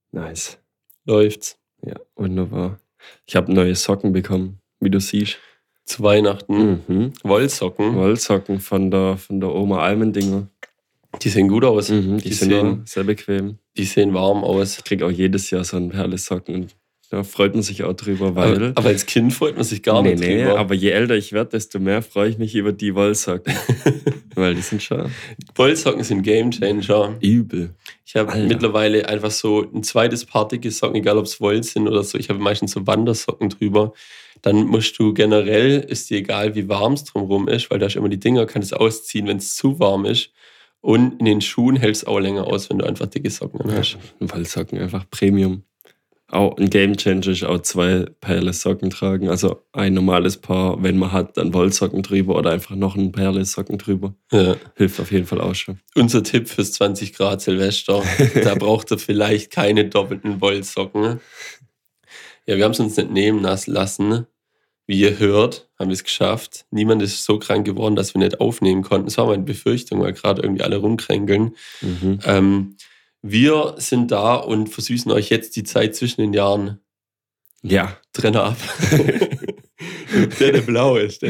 Nice. Läuft's. Ja, wunderbar. Ich habe neue Socken bekommen, wie du siehst. Zu Weihnachten. Wollsocken. Wollsocken von der Oma Almendinger. Die sehen gut aus. Die sind auch sehr bequem. Die sehen warm aus. Ich kriege auch jedes Jahr so ein Perle-Socken und da freut man sich auch drüber, weil... Aber als Kind freut man sich gar nicht drüber. Nee, aber je älter ich werde, desto mehr freue ich mich über die Wollsocken. Weil die sind schon... Wollsocken sind Gamechanger. Übel. Ich habe mittlerweile einfach so ein zweites Paar dicke Socken, egal ob es Woll sind oder so. Ich habe meistens so Wandersocken drüber. Dann musst du generell, ist dir egal, wie warm es drumherum ist, weil da ist immer die Dinger, kannst du ausziehen, wenn es zu warm ist. Und in den Schuhen hält es auch länger aus, wenn du einfach dicke Socken hast. Wollsocken einfach Premium. Auch ein Gamechanger ist auch 2 Perle-Socken tragen. Also ein normales Paar, wenn man hat, dann Wollsocken drüber oder einfach noch ein Perle-Socken drüber. Ja. Hilft auf jeden Fall auch schon. Unser Tipp fürs 20 Grad Silvester. Da braucht ihr vielleicht keine doppelten Wollsocken. Ja, wir haben es uns nicht nehmen lassen. Wie ihr hört, haben wir es geschafft. Niemand ist so krank geworden, dass wir nicht aufnehmen konnten. Das war meine Befürchtung, weil gerade irgendwie alle rumkränkeln. Wir sind da und versüßen euch jetzt die Zeit zwischen den Jahren. Ja. Trenner ab. Der blau ist.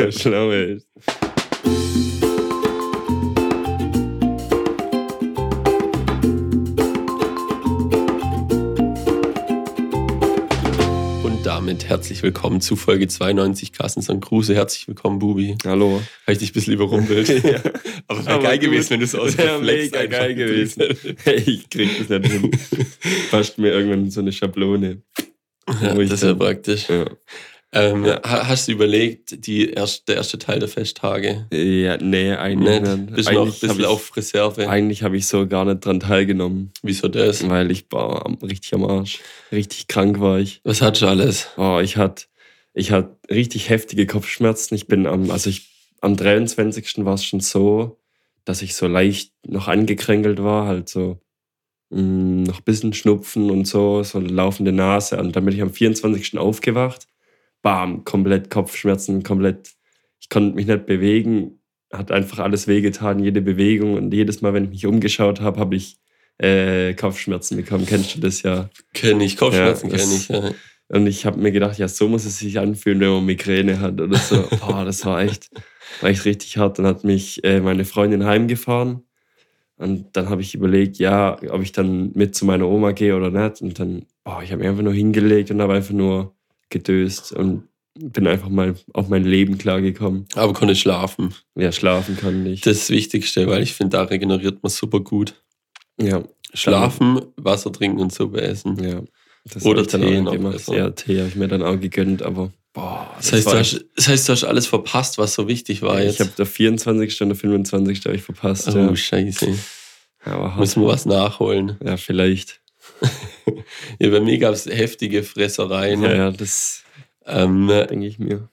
Damit herzlich willkommen zu Folge 92 Carstens und Kruse. Herzlich willkommen, Bubi. Hallo. Habe ich dich ein bisschen überrumpelt. Ja. Aber wäre geil gewesen, wenn du es aus der mega geil gewesen. Ich krieg das nicht hin. Passt mir irgendwann so eine Schablone. Ja, das ist ja praktisch. Ja. Hast du überlegt, der erste Teil der Festtage? Ja, nee, eigentlich nicht. Bist du noch ein bisschen auf Reserve? Eigentlich habe ich so gar nicht dran teilgenommen. Wieso das? Weil ich war richtig am Arsch. Richtig krank war ich. Was hattest du alles? Ich hatte richtig heftige Kopfschmerzen. Am 23. war es schon so, dass ich so leicht noch angekränkelt war, halt so noch ein bisschen Schnupfen und so eine laufende Nase. Und dann bin ich am 24. aufgewacht. Bam, komplett Kopfschmerzen, ich konnte mich nicht bewegen, hat einfach alles wehgetan, jede Bewegung und jedes Mal, wenn ich mich umgeschaut habe, habe ich Kopfschmerzen bekommen. Kennst du das ja? Kenn ich, Kopfschmerzen kenne ich, ja. Und ich habe mir gedacht, ja, so muss es sich anfühlen, wenn man Migräne hat oder so. Das war echt richtig hart. Dann hat mich meine Freundin heimgefahren und dann habe ich überlegt, ja, ob ich dann mit zu meiner Oma gehe oder nicht. Und dann, ich habe mich einfach nur hingelegt und habe einfach nur gedöst und bin einfach mal auf mein Leben klargekommen. Aber konnte schlafen. Ja, schlafen kann ich. Das ist das Wichtigste, weil ich finde, da regeneriert man super gut. Ja. Schlafen, Wasser trinken und Suppe essen. Ja. Das oder Tee noch gemacht. Ja, Tee habe ich mir dann auch gegönnt, aber das heißt, du hast alles verpasst, was so wichtig war jetzt. Ich habe der 24. und der 25. habe ich verpasst. Oh, scheiße. Ja, müssen wir was nachholen. Ja, vielleicht. Ja, bei mir gab es heftige Fressereien. Ja, das denke ich mir.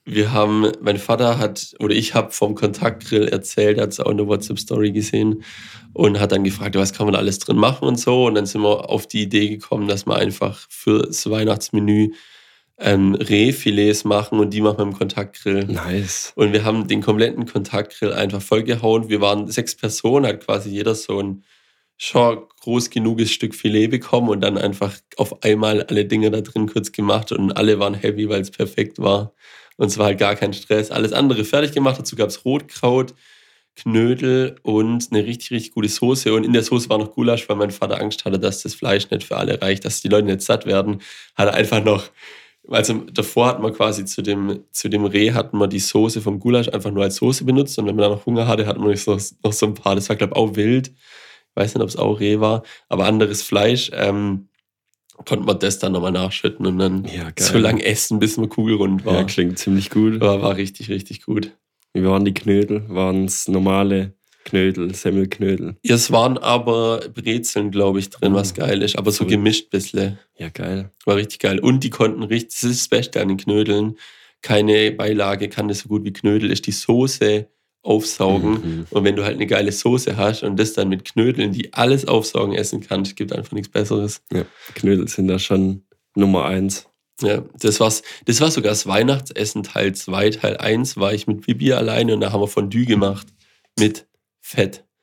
Ich habe vom Kontaktgrill erzählt, hat es auch in der WhatsApp-Story gesehen und hat dann gefragt, was kann man da alles drin machen und so. Und dann sind wir auf die Idee gekommen, dass wir einfach für das Weihnachtsmenü Rehfilets machen und die machen wir im Kontaktgrill. Nice. Und wir haben den kompletten Kontaktgrill einfach vollgehauen. Wir waren 6 Personen, hat quasi jeder so ein schon groß genuges Stück Filet bekommen und dann einfach auf einmal alle Dinge da drin kurz gemacht und alle waren happy, weil es perfekt war. Und es war halt gar kein Stress. Alles andere fertig gemacht. Dazu gab es Rotkraut, Knödel und eine richtig, richtig gute Soße. Und in der Soße war noch Gulasch, weil mein Vater Angst hatte, dass das Fleisch nicht für alle reicht, dass die Leute nicht satt werden. Hat er einfach noch, also davor hatten wir quasi zu dem Reh hatten wir die Soße vom Gulasch einfach nur als Soße benutzt. Und wenn man dann noch Hunger hatte, hatten wir noch so ein paar. Das war, glaube ich, auch wild. Ich weiß nicht, ob es auch Reh war, aber anderes Fleisch, konnte man das dann nochmal nachschütten und dann so lange essen, bis man kugelrund war. Ja, klingt ziemlich gut. War richtig, richtig gut. Wie waren die Knödel? Waren es normale Knödel, Semmelknödel? Ja, es waren aber Brezeln, glaube ich, drin, was geil ist, aber so gemischt ein bisschen. Ja, geil. War richtig geil. Und die konnten richtig, das ist das Beste an den Knödeln, keine Beilage kann das so gut wie Knödel, ist die Soße aufsaugen. Und wenn du halt eine geile Soße hast und das dann mit Knödeln, die alles aufsaugen, essen kannst, gibt einfach nichts Besseres. Ja, Knödel sind da schon Nummer 1. Ja, das war sogar das Weihnachtsessen Teil 2. Teil 1 war ich mit Bibi alleine und da haben wir Fondue gemacht mit Fett.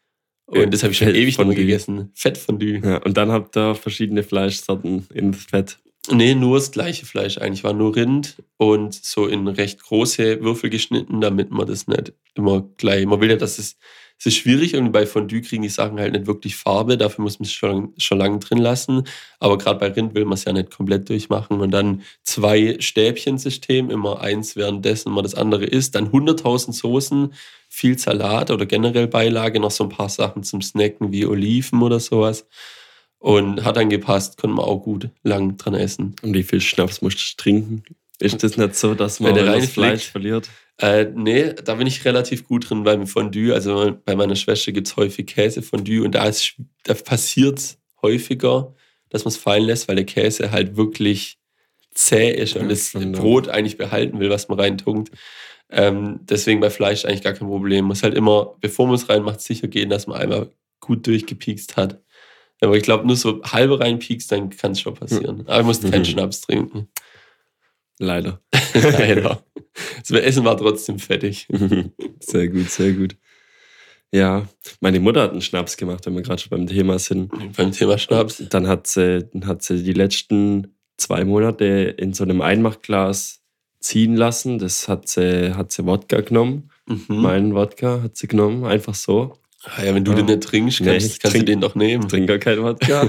Und das habe ich schon ewig nicht mehr Fettfondue. gegessen. Fettfondue. Ja, und dann habt ihr verschiedene Fleischsorten ins Fett. Nee, nur das gleiche Fleisch eigentlich. War nur Rind und so in recht große Würfel geschnitten, damit man das nicht immer gleich. Man will ja, dass es ist schwierig und bei Fondue kriegen die Sachen halt nicht wirklich Farbe. Dafür muss man es schon lange drin lassen. Aber gerade bei Rind will man es ja nicht komplett durchmachen. Und dann 2 Stäbchensystem, immer eins währenddessen man das andere isst. Dann 100.000 Soßen, viel Salat oder generell Beilage, noch so ein paar Sachen zum Snacken wie Oliven oder sowas. Und hat dann gepasst, konnte man auch gut lang dran essen. Und wie viel Schnaps musst du trinken? Ist das nicht so, dass man Wenn der das reinfliegt. Fleisch verliert? Nee, da bin ich relativ gut drin beim Fondue. Also bei meiner Schwester gibt es häufig Käsefondue und da passiert es häufiger, dass man es fallen lässt, weil der Käse halt wirklich zäh ist und Ja, das schon, ja. Brot eigentlich behalten will, was man reintunkt. Deswegen bei Fleisch eigentlich gar kein Problem. Muss halt immer, bevor man es reinmacht, sicher gehen, dass man einmal gut durchgepiekst hat. Aber ich glaube, nur so halbe reinpiekst, dann kann es schon passieren. Aber ich musste keinen Schnaps trinken. Leider. Leider. Das Essen war trotzdem fettig. Sehr gut, sehr gut. Ja, meine Mutter hat einen Schnaps gemacht, wenn wir gerade schon beim Thema sind. Beim Thema Schnaps. Dann hat sie die letzten 2 Monate in so einem Einmachglas ziehen lassen. Das hat sie Wodka genommen. Meinen Wodka hat sie genommen, einfach so. Ah ja, wenn du den nicht trinkst, kannst du den doch nehmen. Ich trinke gar keinen Wodka.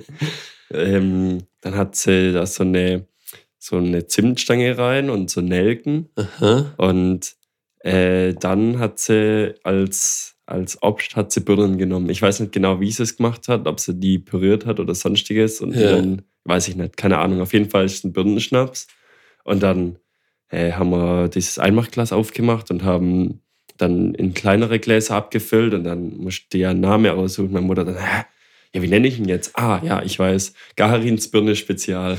Dann hat sie da so eine Zimtstange rein und so Nelken. Aha. Und dann hat sie als Obst hat sie Birnen genommen. Ich weiß nicht genau, wie sie es gemacht hat, ob sie die püriert hat oder sonstiges. Und dann, weiß ich nicht, keine Ahnung. Auf jeden Fall ist es ein Birnenschnaps. Und dann haben wir dieses Einmachglas aufgemacht und haben dann in kleinere Gläser abgefüllt. Und dann musste ja einen Namen aussuchen. Meine Mutter dann, ja, wie nenne ich ihn jetzt? Ah, ja, ich weiß. Gaharins Birne Spezial.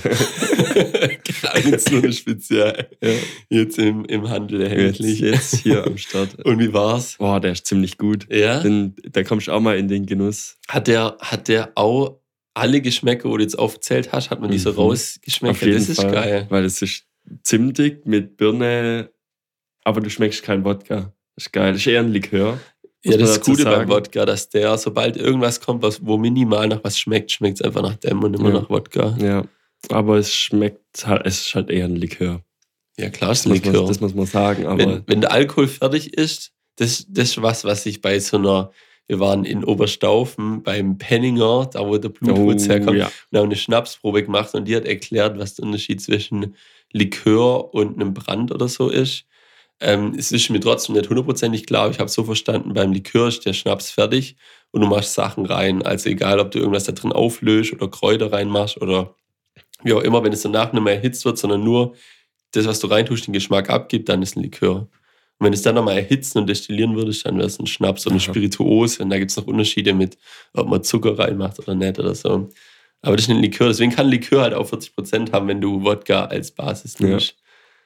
Gaharins Birne Spezial. Ja. Jetzt im Handel erhältlich. Jetzt hier am Start. Und wie war's? Boah, der ist ziemlich gut. Ja? Da kommst du auch mal in den Genuss. Hat der auch alle Geschmäcker, wo du jetzt aufgezählt hast, hat man die so rausgeschmeckt? Auf jeden das ist Fall, geil. Weil es ist zimtig mit Birne, aber du schmeckst keinen Wodka. Das ist geil. Das ist eher ein Likör. Ja, das ist das Gute beim Wodka, dass der, sobald irgendwas kommt, wo minimal nach was schmeckt, schmeckt es einfach nach dem und immer nach Wodka. Ja, aber es schmeckt halt, es ist halt eher ein Likör. Ja, klar ist ein Likör. Das muss man sagen. Aber wenn der Alkohol fertig ist, das ist was ich bei so einer, wir waren in Oberstaufen beim Penninger, da wo der Blutwurz herkommt, und haben eine Schnapsprobe gemacht und die hat erklärt, was der Unterschied zwischen Likör und einem Brand oder so ist. Es ist mir trotzdem nicht 100% klar, aber ich habe so verstanden, beim Likör ist der Schnaps fertig und du machst Sachen rein. Also egal, ob du irgendwas da drin auflöst oder Kräuter reinmachst oder wie auch immer, wenn es danach nicht mehr erhitzt wird, sondern nur das, was du reintust, den Geschmack abgibt, dann ist ein Likör. Und wenn es dann nochmal erhitzen und destillieren würdest, dann wäre es ein Schnaps oder ein Spirituose. Und da gibt es noch Unterschiede mit, ob man Zucker reinmacht oder nicht oder so. Aber das ist ein Likör. Deswegen kann ein Likör halt auch 40% haben, wenn du Wodka als Basis nimmst.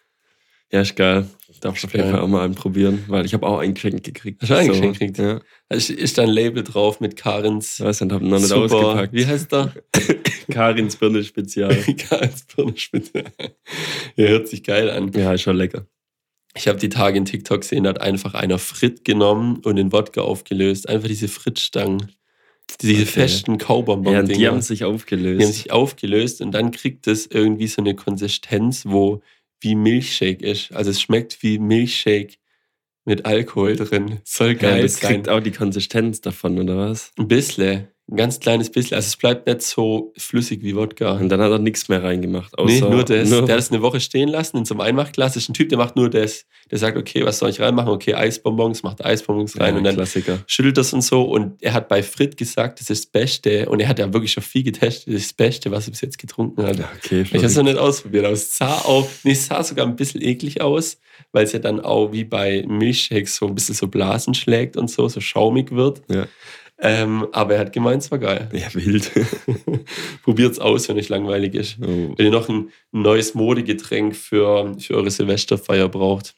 Ja, ist geil. Darfst du auf jeden Fall auch mal einen probieren, weil ich habe auch ein Geschenk gekriegt. Hast du ein Geschenk gekriegt? Ja. Also ist da ein Label drauf mit Karins. Ich weiß nicht, hab noch nicht ausgepackt. Wie heißt der? Karins Birne Spezial. Karins Birne Spezial. Ja, hört sich geil an. Ja, ist schon lecker. Ich habe die Tage in TikTok gesehen, da hat einfach einer Frit genommen und den Wodka aufgelöst. Einfach diese Fritstangen. Diese festen Kaubonbon-Dinger. Ja, die haben sich aufgelöst. Die haben sich aufgelöst und dann kriegt es irgendwie so eine Konsistenz, wo wie Milchshake ist. Also es schmeckt wie Milchshake mit Alkohol drin. Soll geil das sein. kriegt auch die Konsistenz davon, oder was? Ein bisschen. Ein ganz kleines bisschen. Also es bleibt nicht so flüssig wie Wodka. Und dann hat er nichts mehr reingemacht. Außer Nee, nur das. Der hat es eine Woche stehen lassen in so einem Einmachglas. Das ist ein Typ, der macht nur das. Der sagt, okay, was soll ich reinmachen? Okay, Eisbonbons, macht Eisbonbons rein und dann Klassiker. schüttelt das und so. Und er hat bei Frit gesagt, das ist das Beste. Und er hat ja wirklich schon viel getestet. Das ist das Beste, was er bis jetzt getrunken hat. Okay, ich habe es noch nicht ausprobiert, aber es sah sogar ein bisschen eklig aus, weil es ja dann auch wie bei Milchshakes so ein bisschen so Blasen schlägt und so schaumig wird. Ja. Aber er hat gemeint, es war geil. Ja, wild. Probiert's aus, wenn euch langweilig ist. Oh. Wenn ihr noch ein neues Modegetränk für eure Silvesterfeier braucht.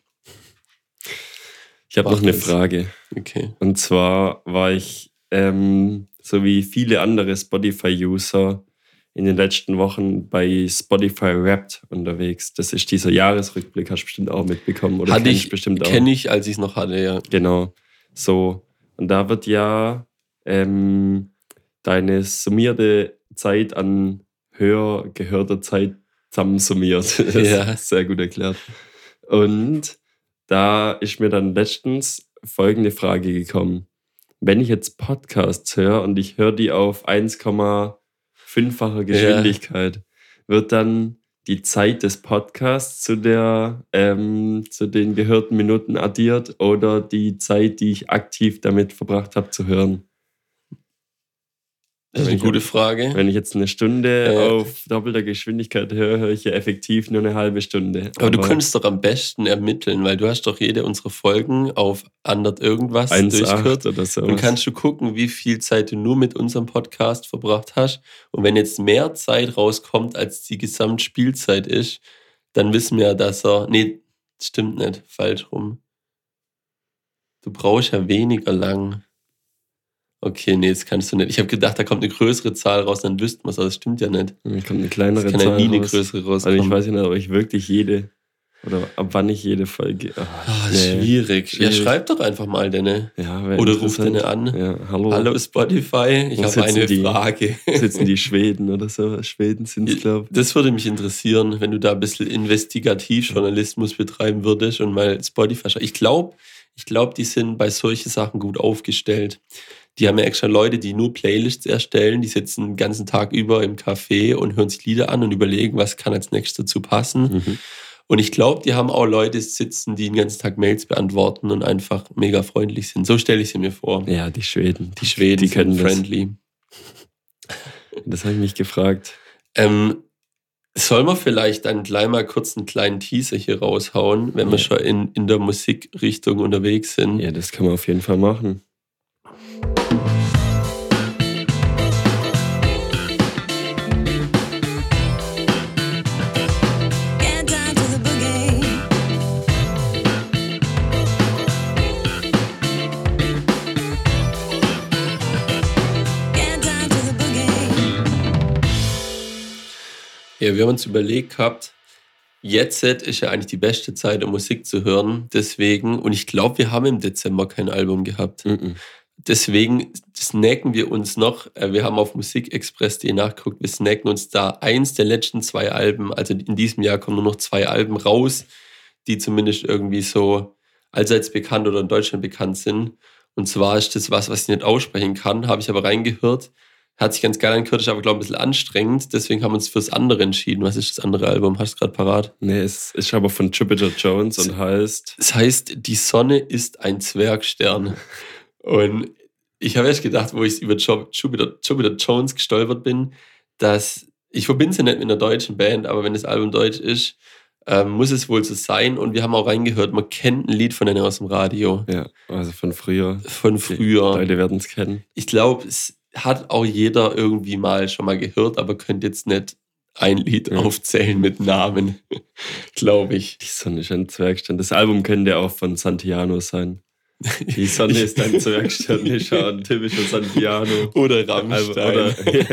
Ich habe noch eine Frage. Okay. Und zwar war ich, so wie viele andere Spotify-User, in den letzten Wochen bei Spotify Wrapped unterwegs. Das ist dieser Jahresrückblick, hast du bestimmt auch mitbekommen. Oder Kenne ich, als ich es noch hatte, ja. Genau. So. Und da wird ja deine summierte Zeit an höher gehörter Zeit zusammensummiert. Das Ja. ist sehr gut erklärt. Und da ist mir dann letztens folgende Frage gekommen. Wenn ich jetzt Podcasts höre und ich höre die auf 1,5-facher Geschwindigkeit, wird dann die Zeit des Podcasts zu den gehörten Minuten addiert oder die Zeit, die ich aktiv damit verbracht habe zu hören? Das ist eine gute Frage. Wenn ich jetzt eine Stunde auf doppelter Geschwindigkeit höre, höre ich ja effektiv nur eine halbe Stunde. Aber du könntest doch am besten ermitteln, weil du hast doch jede unserer Folgen auf 100 irgendwas 1,8 oder so. Und kannst du gucken, wie viel Zeit du nur mit unserem Podcast verbracht hast. Und wenn jetzt mehr Zeit rauskommt, als die Gesamtspielzeit ist, dann wissen wir, dass nee, stimmt nicht, falsch rum. Du brauchst ja weniger lang. Okay, nee, das kannst du nicht. Ich habe gedacht, da kommt eine größere Zahl raus, dann wüssten wir es, aber das stimmt ja nicht. Da kommt eine kleinere Zahl raus. Kann ja nie eine raus. größere rauskommen. Also ich weiß ja nicht, ob ich wirklich jede, oder ab wann ich jede Folge... Schwierig. Ja, schreib doch einfach mal deine. Ja, oder ruf deine an. Ja, hallo. Hallo Spotify, ich habe eine Frage. Sitzen die Schweden oder so? Schweden sind es, glaube ich. Das würde mich interessieren, wenn du da ein bisschen Investigativjournalismus betreiben würdest und mal Spotify schaust. Ich glaube, die sind bei solchen Sachen gut aufgestellt. Die haben ja extra Leute, die nur Playlists erstellen. Die sitzen den ganzen Tag über im Café und hören sich Lieder an und überlegen, was kann als nächstes dazu passen. Mhm. Und ich glaube, die haben auch Leute sitzen, die den ganzen Tag Mails beantworten und einfach mega freundlich sind. So stelle ich sie mir vor. Ja, die Schweden. Die Schweden die können sind friendly. Das habe ich mich gefragt. Sollen wir vielleicht dann gleich mal kurz einen kleinen Teaser hier raushauen, wenn wir schon in der Musikrichtung unterwegs sind? Ja, das kann man auf jeden Fall machen. Ja, wir haben uns überlegt gehabt, jetzt ist ja eigentlich die beste Zeit, um Musik zu hören. Deswegen, und ich glaube, wir haben im Dezember kein Album gehabt. Mhm. Deswegen snacken wir uns noch, wir haben auf musikexpress.de nachgeguckt, wir snacken uns da eins der letzten 2 Alben, also in diesem Jahr kommen nur noch 2 Alben raus, die zumindest irgendwie so allseits bekannt oder in Deutschland bekannt sind. Und zwar ist das was ich nicht aussprechen kann, habe ich aber reingehört. Hat sich ganz geil angehört, ist aber, glaube ich, ein bisschen anstrengend. Deswegen haben wir uns fürs andere entschieden. Was ist das andere Album? Hast du gerade parat? Nee, es ist aber von Jupiter Jones und heißt... Es heißt, die Sonne ist ein Zwergstern. Und ich habe erst gedacht, wo ich über Jupiter Jones gestolpert bin, dass ich verbinde sie nicht mit einer deutschen Band, aber wenn das Album deutsch ist, muss es wohl so sein. Und wir haben auch reingehört, man kennt ein Lied von denen aus dem Radio. Ja, also von früher. Von früher. Die Leute werden es kennen. Ich glaube, es hat auch jeder irgendwie mal schon mal gehört, aber könnte jetzt nicht ein Lied aufzählen mit Namen, glaube ich. Die Sonne ist ein Zwergstern. Das Album könnte auch von Santiano sein. Die Sonne ist ein Zwergstern, ist ja ein typischer Santiano. Oder Rammstein.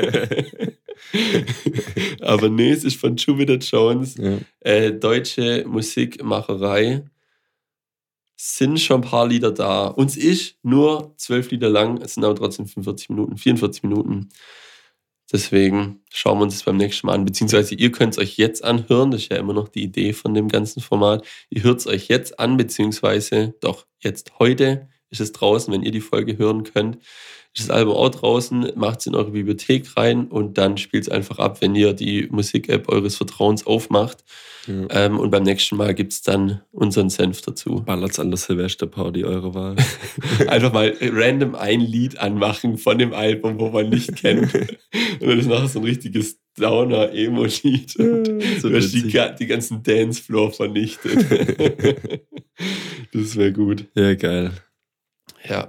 Aber nee, es ist von Jupiter Jones. Ja. Deutsche Musikmacherei. Sind schon ein paar Lieder da. Uns ist nur 12 Lieder lang, es sind aber trotzdem 44 Minuten. Deswegen schauen wir uns das beim nächsten Mal an. Beziehungsweise ihr könnt es euch jetzt anhören. Das ist ja immer noch die Idee von dem ganzen Format. Ihr hört es euch jetzt an, beziehungsweise doch jetzt heute ist es draußen, wenn ihr die Folge hören könnt. Ist das Album auch draußen, macht es in eure Bibliothek rein und dann spielt es einfach ab, wenn ihr die Musik-App eures Vertrauens aufmacht. Ja. Und beim nächsten Mal gibt es dann unseren Senf dazu. Ballert's an der Silvesterparty, eure Wahl. Einfach mal random ein Lied anmachen von dem Album, wo man nicht kennt. Und dann ist nachher so ein richtiges Downer-Emo-Lied. So du hast die ganzen Dancefloor vernichtet. Das wäre gut. Ja, geil. Ja.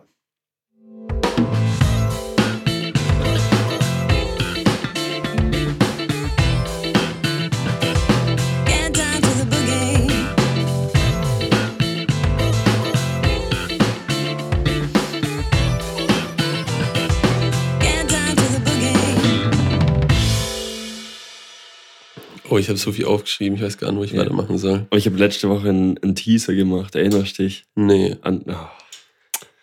Oh, ich habe so viel aufgeschrieben, ich weiß gar nicht, wo ich weitermachen soll. Aber ich habe letzte Woche einen Teaser gemacht, erinnerst du dich? Nee.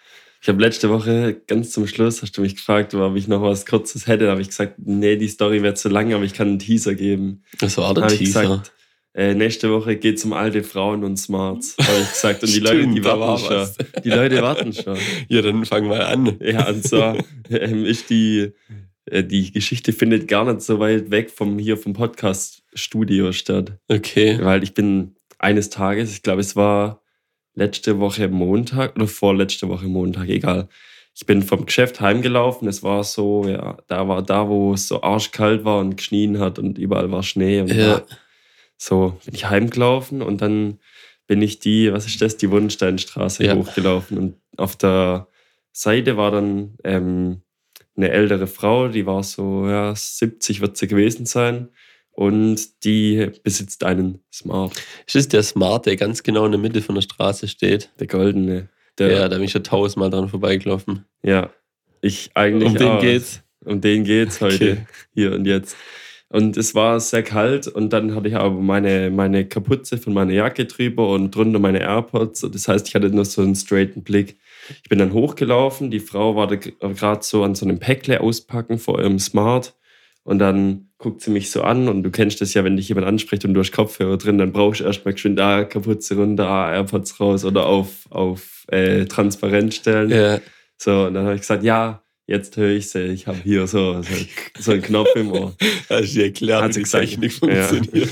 Ich habe letzte Woche ganz zum Schluss, hast du mich gefragt, ob ich noch was Kurzes hätte. Da habe ich gesagt, nee, die Story wäre zu lang, aber ich kann einen Teaser geben. Was war der Habe ich Teaser? gesagt, nächste Woche geht es um alte Frauen und Smarts. Habe ich gesagt. Und die Stimmt, Leute, die da war warten schon. was. Die Leute warten schon. Ja, dann fang mal an. Ja, und zwar ist die Geschichte findet gar nicht so weit weg vom Podcast-Studio statt. Okay. Weil ich bin eines Tages, ich glaube, es war letzte Woche Montag oder vorletzte Woche Montag, egal. Ich bin vom Geschäft heimgelaufen. Es war so, ja, da, wo es so arschkalt war und geschnien hat und überall war Schnee. Und Ja. so bin ich heimgelaufen und dann bin ich die Wundensteinstraße Ja. hochgelaufen. Und auf der Seite war dann eine ältere Frau, die war so, ja, 70 wird sie gewesen sein. Und die besitzt einen Smart, Ist das der Smart, der ganz genau in der Mitte von der Straße steht? der goldene. Ja, da bin ich schon 1000-mal dran vorbeigelaufen. Ja, ich eigentlich Um den auch. geht's? Um den geht's heute, Okay. hier und jetzt. Und es war sehr kalt und dann hatte ich aber meine Kapuze von meiner Jacke drüber und drunter meine AirPods. Das heißt, ich hatte nur so einen straighten Blick. Ich bin dann hochgelaufen, die Frau war da gerade so an so einem Päckle auspacken vor ihrem Smart und dann guckt sie mich so an und du kennst das ja, wenn dich jemand anspricht und du hast Kopfhörer drin, dann brauchst du erstmal geschwind Kapuze runter, AirPods raus oder auf transparent stellen. Ja. So, und dann habe ich gesagt, ja, jetzt höre ich sie. Ich habe hier so einen Knopf im Ohr. Hast du dir erklärt, Hat wie sie die gesagt, Technik ja. funktioniert?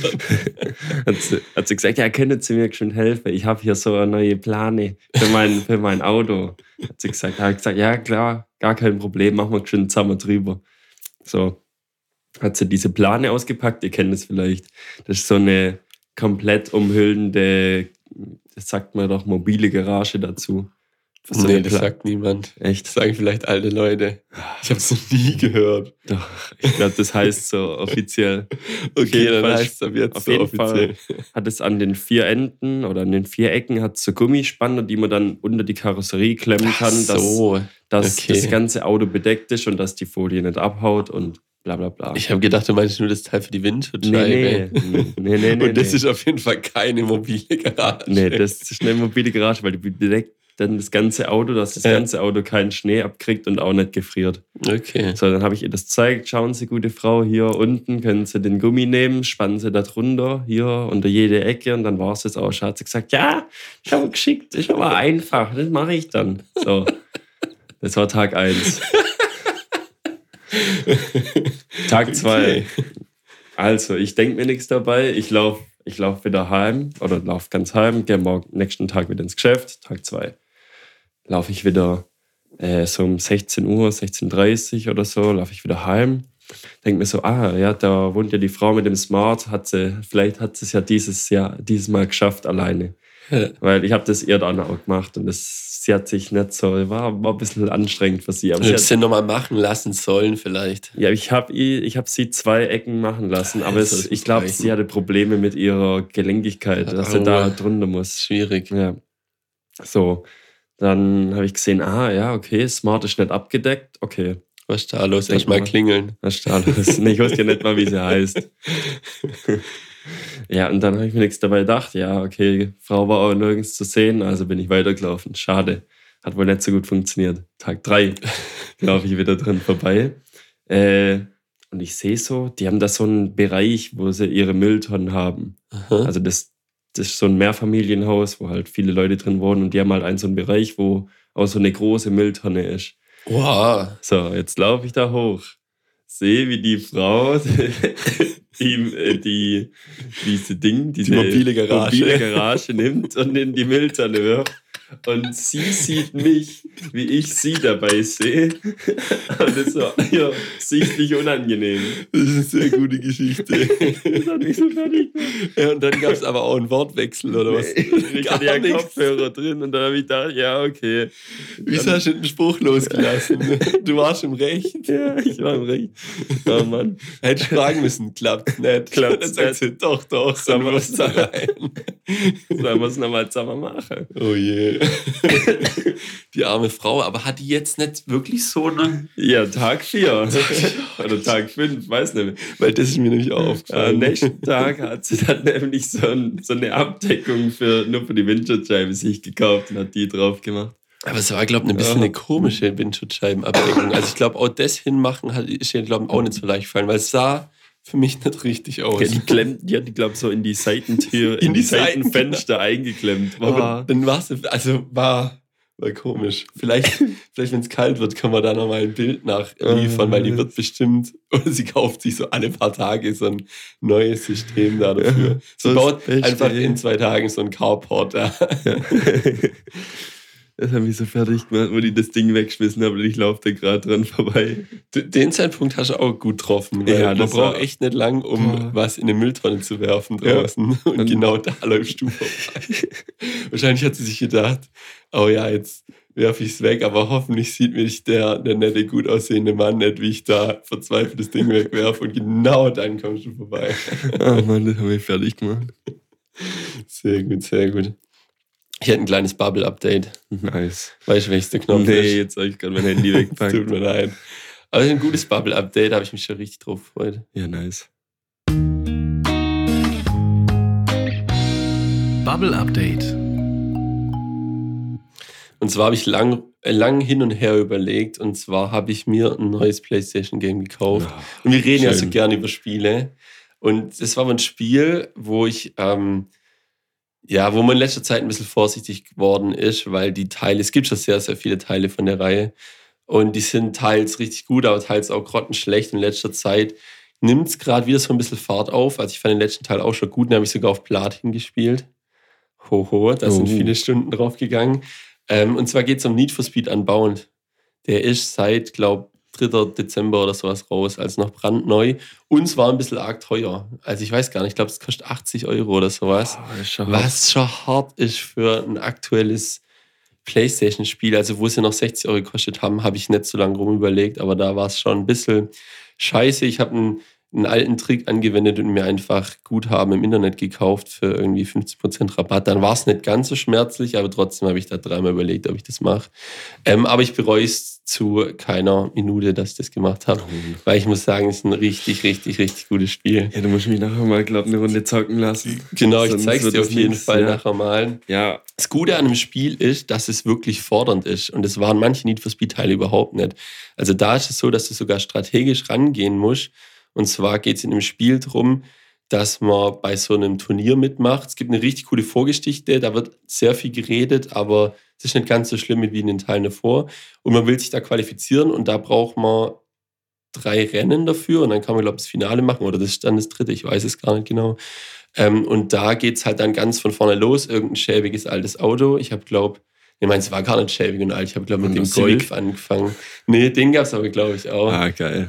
hat sie gesagt, ja, können Sie mir schon helfen? Ich habe hier so eine neue Plane für mein Auto. Hat sie gesagt, habe ich gesagt, ja klar, gar kein Problem, machen wir schon zusammen drüber. So, hat sie diese Plane ausgepackt, ihr kennt es vielleicht. Das ist so eine komplett umhüllende, das sagt man doch, mobile Garage dazu. So Nee, eine das sagt niemand. Echt? Das sagen vielleicht alte Leute. Ich habe es noch nie gehört. Doch, ich glaube, das heißt so offiziell. Okay, dann Jedenfalls- heißt es ab jetzt auf so jeden offiziell. Hat es an den 4 Enden oder an den 4 Ecken hat so Gummispanner, die man dann unter die Karosserie klemmen kann, so. dass okay. das ganze Auto bedeckt ist und dass die Folie nicht abhaut und bla bla bla. Ich habe gedacht, du meinst nur das Teil für die Windschutzscheibe. Nee. Und das ist auf jeden Fall keine mobile Garage. Nee, das ist eine mobile Garage, weil die bedeckt dann das ganze Auto, dass das Ja. ganze Auto keinen Schnee abkriegt und auch nicht gefriert. Okay. So, dann habe ich ihr das gezeigt. Schauen Sie, gute Frau, hier unten können Sie den Gummi nehmen, spannen Sie da drunter, hier unter jede Ecke und dann war es das auch. Hat sie gesagt, ja, ich habe geschickt, ist aber einfach, das mache ich dann. So, das war Tag 1. Tag 2. Okay. Also, ich denke mir nichts dabei. Ich lauf wieder heim oder laufe ganz heim, gehe nächsten Tag wieder ins Geschäft. Tag 2. Laufe ich wieder so um 16 Uhr, 16:30 oder so, laufe ich wieder heim. Denke mir so, ja, da wohnt ja die Frau mit dem Smart. Vielleicht hat sie es ja dieses Mal geschafft alleine. Ja. Weil ich habe das ihr dann auch gemacht und sie hat sich nicht so, war ein bisschen anstrengend für sie. Aber Du sie hättest den nochmal machen lassen sollen vielleicht. ja, ich hab sie 2 Ecken machen lassen, aber Also, das muss ich glaube, reichen. sie hatte Probleme mit ihrer Gelenkigkeit, dass sie Oh. da drunter muss. Schwierig. Ja. So, dann habe ich gesehen, ja, okay, Smart ist nicht abgedeckt. Okay, Was ist da los? Denk Erstmal mal. klingeln. was ist da los? Nee, ich wusste ja nicht mal, wie sie heißt. Ja, und dann habe ich mir nichts dabei gedacht. Ja, okay, Frau war auch nirgends zu sehen, also bin ich weitergelaufen. Schade, hat wohl nicht so gut funktioniert. Tag 3 laufe ich wieder drin vorbei. Und ich sehe so, die haben da so einen Bereich, wo sie ihre Mülltonnen haben. Aha. Also das ist so ein Mehrfamilienhaus, wo halt viele Leute drin wohnen und die haben halt so einen Bereich, wo auch so eine große Mülltonne ist. Wow. So, jetzt laufe ich da hoch. Sehe, wie die Frau diese mobile Garage. mobile Garage nimmt und in die Mülltonne wirft. Und sie sieht mich, wie ich sie dabei sehe. Und das war ihr sichtlich unangenehm. Das ist eine sehr gute Geschichte. Das hat mich so fertig gemacht. Ja, und dann gab es aber auch einen Wortwechsel, oder was? Ich hatte ja nichts. Kopfhörer drin und dann habe ich gedacht, ja, okay. Wieso hast du den Spruch losgelassen? Du warst im Recht. Ja, ich war im Recht. Oh Mann. Hättest fragen müssen, klappt nicht. Klappt's Dann sagt sie, doch, dann Sollen wir musst du das- rein. Sollen wir es nochmal zusammen machen? Oh je. Die arme Frau, aber hat die jetzt nicht wirklich so eine... Ja, Tag 4 oder Tag 5, weiß nicht. Weil das ist mir nämlich auch Am aufgefallen. nächsten Tag hat sie dann nämlich so eine Abdeckung nur für die Windschutzscheibe sich gekauft und hat die drauf gemacht. Aber es war, glaube ich, ein bisschen eine komische Windschutzscheibenabdeckung. Also ich glaube, auch das hinmachen ist ja, glaube ich, auch nicht so leicht gefallen, weil es sah für mich nicht richtig aus. Die hat die, glaube ich, so in die Seitentür, in die Seitenfenster eingeklemmt. Aber dann war es, also war komisch. Vielleicht wenn es kalt wird, kann man da nochmal ein Bild nachliefern, weil die wird bestimmt, oder sie kauft sich so alle paar Tage so ein neues System da dafür. Sie baut einfach in 2 Tagen so ein Carport da. Ja. Das hat mich so fertig gemacht, wo die das Ding weggeschmissen haben und ich laufe da gerade dran vorbei. Den Zeitpunkt hast du auch gut getroffen. Weil man braucht echt nicht lang, um was in eine Mülltonne zu werfen draußen. Ja. Und genau da läufst du vorbei. Wahrscheinlich hat sie sich gedacht, oh ja, jetzt werfe ich es weg, aber hoffentlich sieht mich der nette, gut aussehende Mann nicht, wie ich da verzweifelt das Ding wegwerfe und genau dann kommst du vorbei. Oh Mann, das haben wir fertig gemacht. Sehr gut, sehr gut. Ich hätte ein kleines Bubble-Update. Nice. Weißt du, welches der Knopf ist? Nee, jetzt habe ich gerade mein Handy weggepackt. Tut mir leid. Aber ein gutes Bubble-Update, da habe ich mich schon richtig drauf gefreut. Ja, nice. Bubble-Update. Und zwar habe ich lang hin und her überlegt. Und zwar habe ich mir ein neues PlayStation-Game gekauft. Oh, und wir reden ja so gerne über Spiele. Und das war ein Spiel, wo ich... wo man in letzter Zeit ein bisschen vorsichtig geworden ist, weil die Teile, es gibt schon sehr, sehr viele Teile von der Reihe und die sind teils richtig gut, aber teils auch grottenschlecht. In letzter Zeit nimmt es gerade wieder so ein bisschen Fahrt auf. Also ich fand den letzten Teil auch schon gut, den habe ich sogar auf Platin gespielt. Da sind viele Stunden drauf gegangen. Und zwar geht es um Need for Speed Unbound. Der ist seit, glaube ich, 3. Dezember oder sowas raus, also noch brandneu. Und es war ein bisschen arg teuer. Also ich weiß gar nicht, ich glaube, es kostet 80 € oder sowas. Was schon hart ist für ein aktuelles PlayStation-Spiel. Also wo sie noch 60 € gekostet haben, habe ich nicht so lange rum überlegt, aber da war es schon ein bisschen scheiße. Ich habe einen alten Trick angewendet und mir einfach Guthaben im Internet gekauft für irgendwie 50% Rabatt. Dann war es nicht ganz so schmerzlich, aber trotzdem habe ich da dreimal überlegt, ob ich das mache. Aber ich bereue es zu keiner Minute, dass ich das gemacht habe, weil ich muss sagen, es ist ein richtig, richtig, richtig gutes Spiel. Ja, du musst mich nachher mal, glaube ich, eine Runde zocken lassen. Genau, ich zeige es dir auf jeden Fall nachher mal. Ja. Das Gute an dem Spiel ist, dass es wirklich fordernd ist und das waren manche Need for Speed Teile überhaupt nicht. Also da ist es so, dass du sogar strategisch rangehen musst. Und zwar geht es in dem Spiel darum, dass man bei so einem Turnier mitmacht. Es gibt eine richtig coole Vorgeschichte, da wird sehr viel geredet, aber es ist nicht ganz so schlimm wie in den Teilen davor. Und man will sich da qualifizieren und da braucht man 3 Rennen dafür und dann kann man, glaube ich, das Finale machen oder das ist dann das 3., ich weiß es gar nicht genau. Und da geht es halt dann ganz von vorne los, irgendein schäbiges altes Auto. Ich habe, es war gar nicht schäbig und alt, ich habe, glaube ich, mit dem Golf angefangen. Nee, den gab es aber, glaube ich, auch. Ah, geil.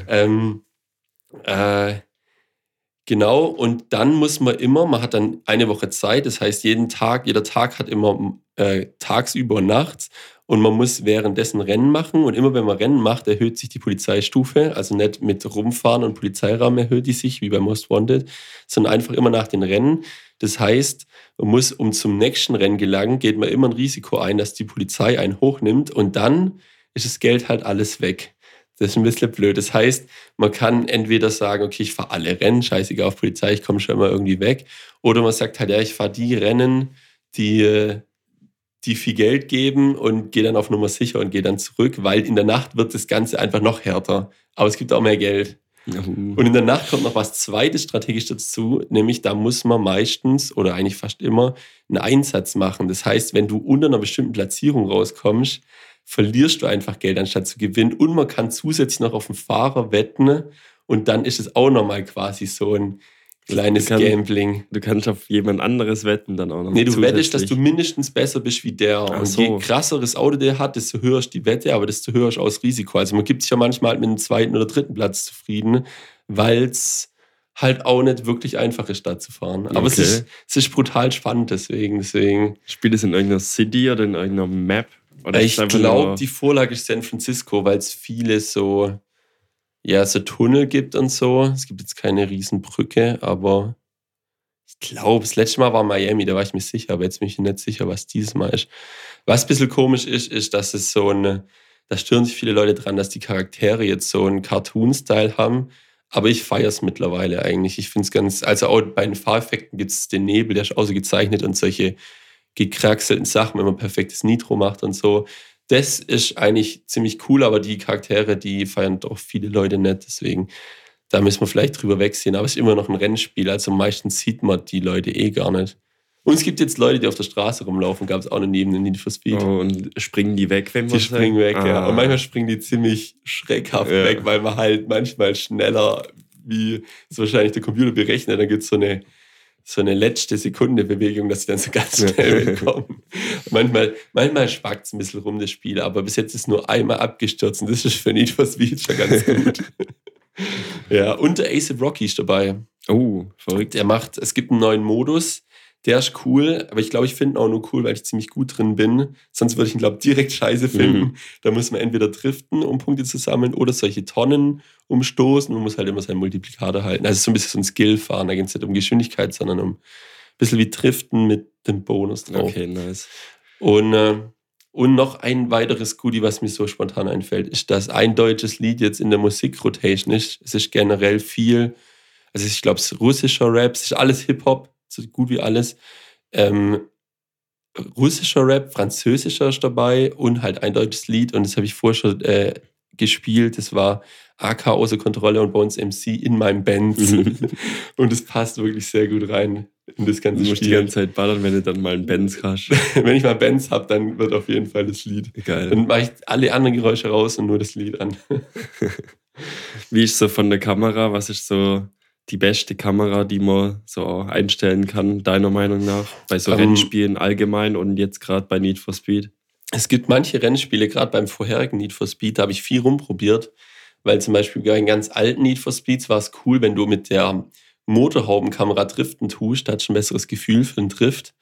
Genau, und dann muss man hat dann eine Woche Zeit, das heißt jeder Tag hat immer tagsüber und nachts und man muss währenddessen Rennen machen und immer wenn man Rennen macht, erhöht sich die Polizeistufe, also nicht mit Rumfahren und Polizeirahmen erhöht die sich, wie bei Most Wanted, sondern einfach immer nach den Rennen. Das heißt, man muss, um zum nächsten Rennen gelangen, geht man immer ein Risiko ein, dass die Polizei einen hochnimmt und dann ist das Geld halt alles weg. Das ist ein bisschen blöd. Das heißt, man kann entweder sagen, okay, ich fahre alle Rennen, scheißegal auf Polizei, ich komme schon immer irgendwie weg. Oder man sagt halt, ja, ich fahre die Rennen, die viel Geld geben und gehe dann auf Nummer sicher und gehe dann zurück, weil in der Nacht wird das Ganze einfach noch härter. Aber es gibt auch mehr Geld. Und in der Nacht kommt noch was Zweites strategisch dazu, nämlich da muss man meistens oder eigentlich fast immer einen Einsatz machen. Das heißt, wenn du unter einer bestimmten Platzierung rauskommst, verlierst du einfach Geld, anstatt zu gewinnen. Und man kann zusätzlich noch auf den Fahrer wetten und dann ist es auch nochmal quasi so ein kleines Gambling. Du kannst auf jemand anderes wetten dann auch noch. Nee, du wettest, dass du mindestens besser bist wie der. Und je krasseres Auto der hat, desto höher ist die Wette, aber desto höher ist auch das Risiko. Also man gibt sich ja manchmal halt mit dem 2. oder 3. Platz zufrieden, weil es halt auch nicht wirklich einfach ist, da zu fahren. Aber es ist brutal spannend, deswegen. Spielt es in irgendeiner City oder in irgendeiner Map? Oder ich glaube, die Vorlage ist San Francisco, weil es viele so Tunnel gibt und so. Es gibt jetzt keine Riesenbrücke, aber ich glaube, das letzte Mal war Miami, da war ich mir sicher, aber jetzt bin ich nicht sicher, was dieses Mal ist. Was ein bisschen komisch ist, dass es da stören sich viele Leute dran, dass die Charaktere jetzt so einen Cartoon-Style haben, aber ich feiere es mittlerweile eigentlich. Ich finde es also auch bei den Fahreffekten gibt es den Nebel, der ist auch so gezeichnet und solche gekraxelten Sachen, wenn man perfektes Nitro macht und so. Das ist eigentlich ziemlich cool, aber die Charaktere, die feiern doch viele Leute nicht, deswegen, da müssen wir vielleicht drüber wegsehen, aber es ist immer noch ein Rennspiel, also meistens sieht man die Leute gar nicht. Und es gibt jetzt Leute, die auf der Straße rumlaufen, gab es auch noch neben den Need for Speed. Oh, und springen die weg, wenn man Die springen weg, ja. Und Ah. manchmal springen die ziemlich schreckhaft Ja. weg, weil man halt manchmal schneller, wie es wahrscheinlich der Computer berechnet, dann gibt es so eine letzte Sekunde Bewegung, dass sie dann so ganz schnell wegkommen. Manchmal schwackt es ein bisschen rum, das Spiel, aber bis jetzt ist nur einmal abgestürzt und das ist für Need for Speed schon ganz gut. Ja, und der A$AP Rocky ist dabei. Oh, verrückt. Es gibt einen neuen Modus, der ist cool, aber ich glaube, ich finde ihn auch nur cool, weil ich ziemlich gut drin bin. Sonst würde ich ihn, glaube ich, direkt scheiße finden. Da muss man entweder driften, um Punkte zu sammeln, oder solche Tonnen umstoßen. Man muss halt immer seinen Multiplikator halten. Also so ein bisschen so ein Skill-Fahren. Da geht es nicht um Geschwindigkeit, sondern um ein bisschen wie Driften mit dem Bonus drauf. Okay, nice. Und noch ein weiteres Goodie, was mir so spontan einfällt, ist, dass ein deutsches Lied jetzt in der Musik-Rotation ist. Es ist generell viel, also ich glaube, es ist russischer Rap, es ist alles Hip-Hop, so gut wie alles. Russischer Rap, französischer ist dabei und halt ein deutsches Lied. Und das habe ich vorher schon gespielt. Das war AK außer Kontrolle und Bones MC in meinem Band. Und es passt wirklich sehr gut rein in das ganze Du musst Spiel. die ganze Zeit ballern, wenn du dann mal einen Benz hast. Wenn ich mal Bands habe, dann wird auf jeden Fall das Lied. Geil. Dann mache ich alle anderen Geräusche raus und nur das Lied an. Wie ist so von der Kamera? Was ist so die beste Kamera, die man so einstellen kann, deiner Meinung nach? Bei so Rennspielen allgemein und jetzt gerade bei Need for Speed? Es gibt manche Rennspiele, gerade beim vorherigen Need for Speed, da habe ich viel rumprobiert, weil zum Beispiel bei den ganz alten Need for Speeds war es cool, wenn du mit der Motorhaubenkamera driften tust, da hat schon ein besseres Gefühl für den Drift.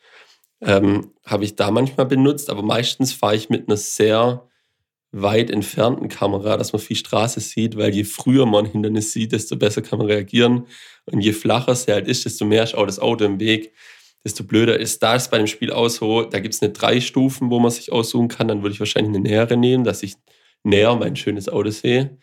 Habe ich da manchmal benutzt, aber meistens fahre ich mit einer sehr weit entfernten Kamera, dass man viel Straße sieht, weil je früher man ein Hindernis sieht, desto besser kann man reagieren. Und je flacher es halt ist, desto mehr ist auch das Auto im Weg, desto blöder ist. Da ist bei dem Spiel auch so, da gibt es nicht 3 Stufen, wo man sich aussuchen kann, dann würde ich wahrscheinlich eine nähere nehmen, dass ich näher mein schönes Auto sehe.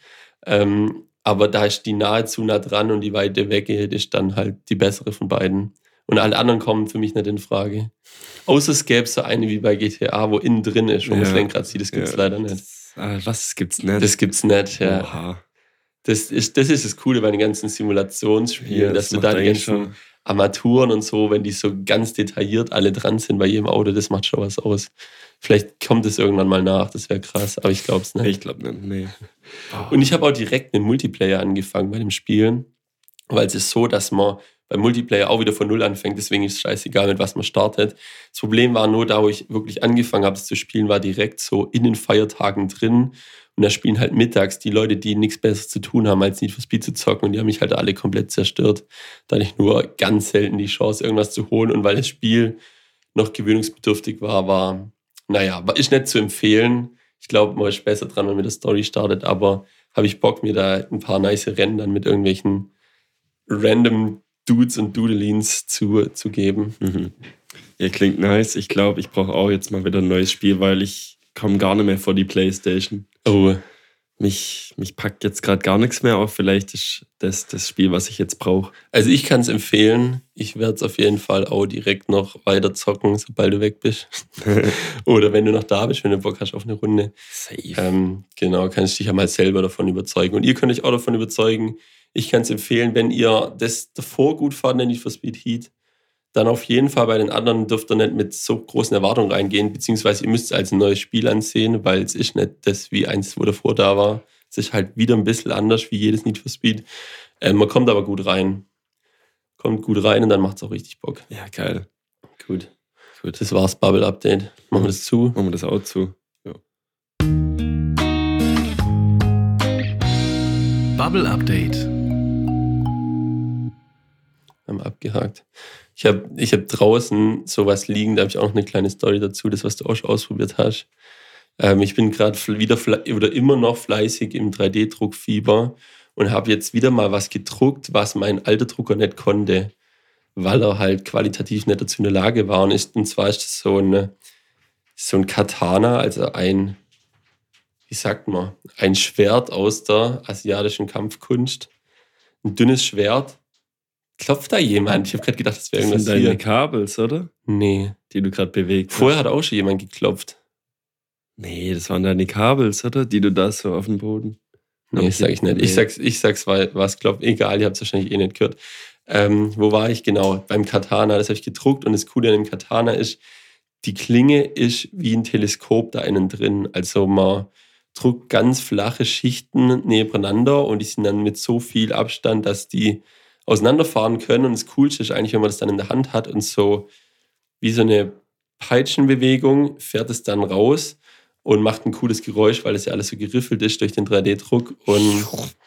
Aber da ist die nahezu nah dran und die weite weggeht, ist dann halt die bessere von beiden. Und alle anderen kommen für mich nicht in Frage. Außer es gäbe so eine wie bei GTA, wo innen drin ist, wo man das Lenkrad sieht. Das gibt es leider nicht. Was gibt's nicht? Das gibt's nicht, ja. Oha. Das ist das Coole bei den ganzen Simulationsspielen, Ja, dass das du da macht die eigentlich ganzen Armaturen und so, wenn die so ganz detailliert alle dran sind bei jedem Auto, das macht schon was aus. Vielleicht kommt es irgendwann mal nach, das wäre krass, aber ich glaube es nicht. Ich glaube nicht, nee. Und ich habe auch direkt einen Multiplayer angefangen bei dem Spiel, weil es ist so, dass man beim Multiplayer auch wieder von Null anfängt, deswegen ist es scheißegal, mit was man startet. Das Problem war nur, da wo ich wirklich angefangen habe, es zu spielen, war direkt so in den Feiertagen drin. Und da spielen halt mittags die Leute, die nichts Besseres zu tun haben, als Need for Speed zu zocken. Und die haben mich halt alle komplett zerstört. Da hatte ich nur ganz selten die Chance, irgendwas zu holen. Und weil das Spiel noch gewöhnungsbedürftig war ist nicht zu empfehlen. Ich glaube, man ist besser dran, wenn man mit der Story startet. Aber habe ich Bock, mir da ein paar nice Rennen dann mit irgendwelchen random Dudes und Doodlings zu geben. Ja, klingt nice. Ich glaube, ich brauche auch jetzt mal wieder ein neues Spiel, weil ich komme gar nicht mehr vor die Playstation. Oh. Mich packt jetzt gerade gar nichts mehr auf. Vielleicht ist das Spiel, was ich jetzt brauche. Also ich kann es empfehlen. Ich werde es auf jeden Fall auch direkt noch weiter zocken, sobald du weg bist. Oder wenn du noch da bist, wenn du Bock hast auf eine Runde. Safe. Genau, kannst du dich ja mal selber davon überzeugen. Und ihr könnt euch auch davon überzeugen. Ich kann es empfehlen, wenn ihr das davor gut fandet, Need for Speed Heat, dann auf jeden Fall bei den anderen dürft ihr nicht mit so großen Erwartungen reingehen, beziehungsweise ihr müsst es als ein neues Spiel ansehen, weil es ist nicht das wie eins, wo davor da war. Es ist halt wieder ein bisschen anders wie jedes Need for Speed. Man kommt aber gut rein. Kommt gut rein und dann macht es auch richtig Bock. Ja, geil. Gut. Das war's, Bubble Update. Machen wir das zu. Machen wir das auch zu. Ja. Bubble Update. Haben wir abgehakt. Ich hab draußen sowas liegen, da habe ich auch noch eine kleine Story dazu, das, was du auch schon ausprobiert hast. Ich bin gerade immer noch fleißig im 3D-Druckfieber und habe jetzt wieder mal was gedruckt, was mein alter Drucker nicht konnte, weil er halt qualitativ nicht dazu in der Lage war. Und zwar ist das so ein Katana, also ein Schwert aus der asiatischen Kampfkunst. Ein dünnes Schwert. Klopft da jemand? Ich habe gerade gedacht, das wäre irgendwas sind deine hier. Kabels, oder? Nee. Die du gerade bewegt hast. Vorher hat auch schon jemand geklopft. Nee, das waren deine Kabels, oder? Die du da so auf dem Boden. Nee, das sag ich nicht. Ich sag's, weil was glaubt, egal, ihr habt es wahrscheinlich eh nicht gehört. Wo war ich genau? Beim Katana, das habe ich gedruckt und das Coole an dem Katana ist, die Klinge ist wie ein Teleskop da innen drin. Also man druckt ganz flache Schichten nebeneinander und die sind dann mit so viel Abstand, dass die auseinanderfahren können. Und das Coolste ist eigentlich, wenn man das dann in der Hand hat und so wie so eine Peitschenbewegung fährt es dann raus und macht ein cooles Geräusch, weil es ja alles so geriffelt ist durch den 3D-Druck und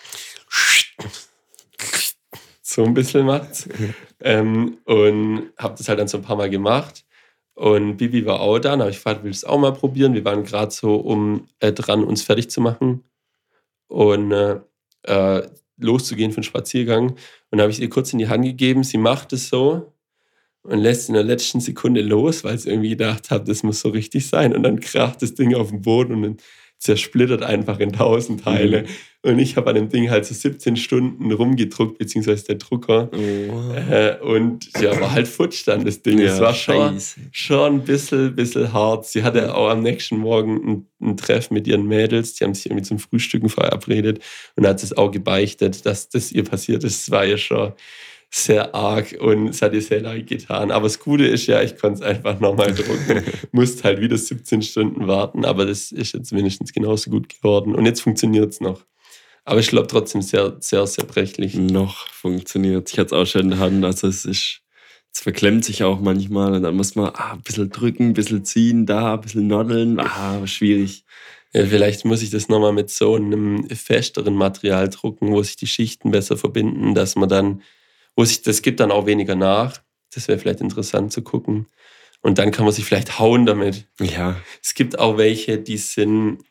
so ein bisschen macht's. Und habe das halt dann so ein paar Mal gemacht. Und Bibi war auch da, und habe ich gefragt, willst du es auch mal probieren? Wir waren gerade so dran, uns fertig zu machen und loszugehen für einen Spaziergang. Und dann habe ich ihr kurz in die Hand gegeben, sie macht es so und lässt in der letzten Sekunde los, weil sie irgendwie gedacht hat, das muss so richtig sein. Und dann kracht das Ding auf den Boden und dann zersplittert einfach in 1000 Teile. Und ich habe an dem Ding halt so 17 Stunden rumgedruckt, beziehungsweise der Drucker. Und ja, war halt futsch dann das Ding. Es war schon ein bisschen hart. Sie hatte auch am nächsten Morgen ein Treff mit ihren Mädels. Die haben sich irgendwie zum Frühstücken verabredet und hat es auch gebeichtet, dass das ihr passiert ist. Es war ja schon sehr arg und es hat ihr sehr leid getan. Aber das Gute ist ja, ich konnte es einfach nochmal drucken. Musste halt wieder 17 Stunden warten, aber das ist jetzt mindestens genauso gut geworden. Und jetzt funktioniert es noch. Aber ich glaube trotzdem sehr, sehr zerbrechlich. Noch funktioniert. Ich hatte es auch schon in der Hand. Also es verklemmt sich auch manchmal und dann muss man ein bisschen drücken, ein bisschen ziehen, da ein bisschen noddeln. Schwierig. Ja, vielleicht muss ich das nochmal mit so einem festeren Material drucken, wo sich die Schichten besser verbinden, dass man dann, das gibt dann auch weniger nach. Das wäre vielleicht interessant zu gucken. Und dann kann man sich vielleicht hauen damit. Ja. Es gibt auch welche, die sind...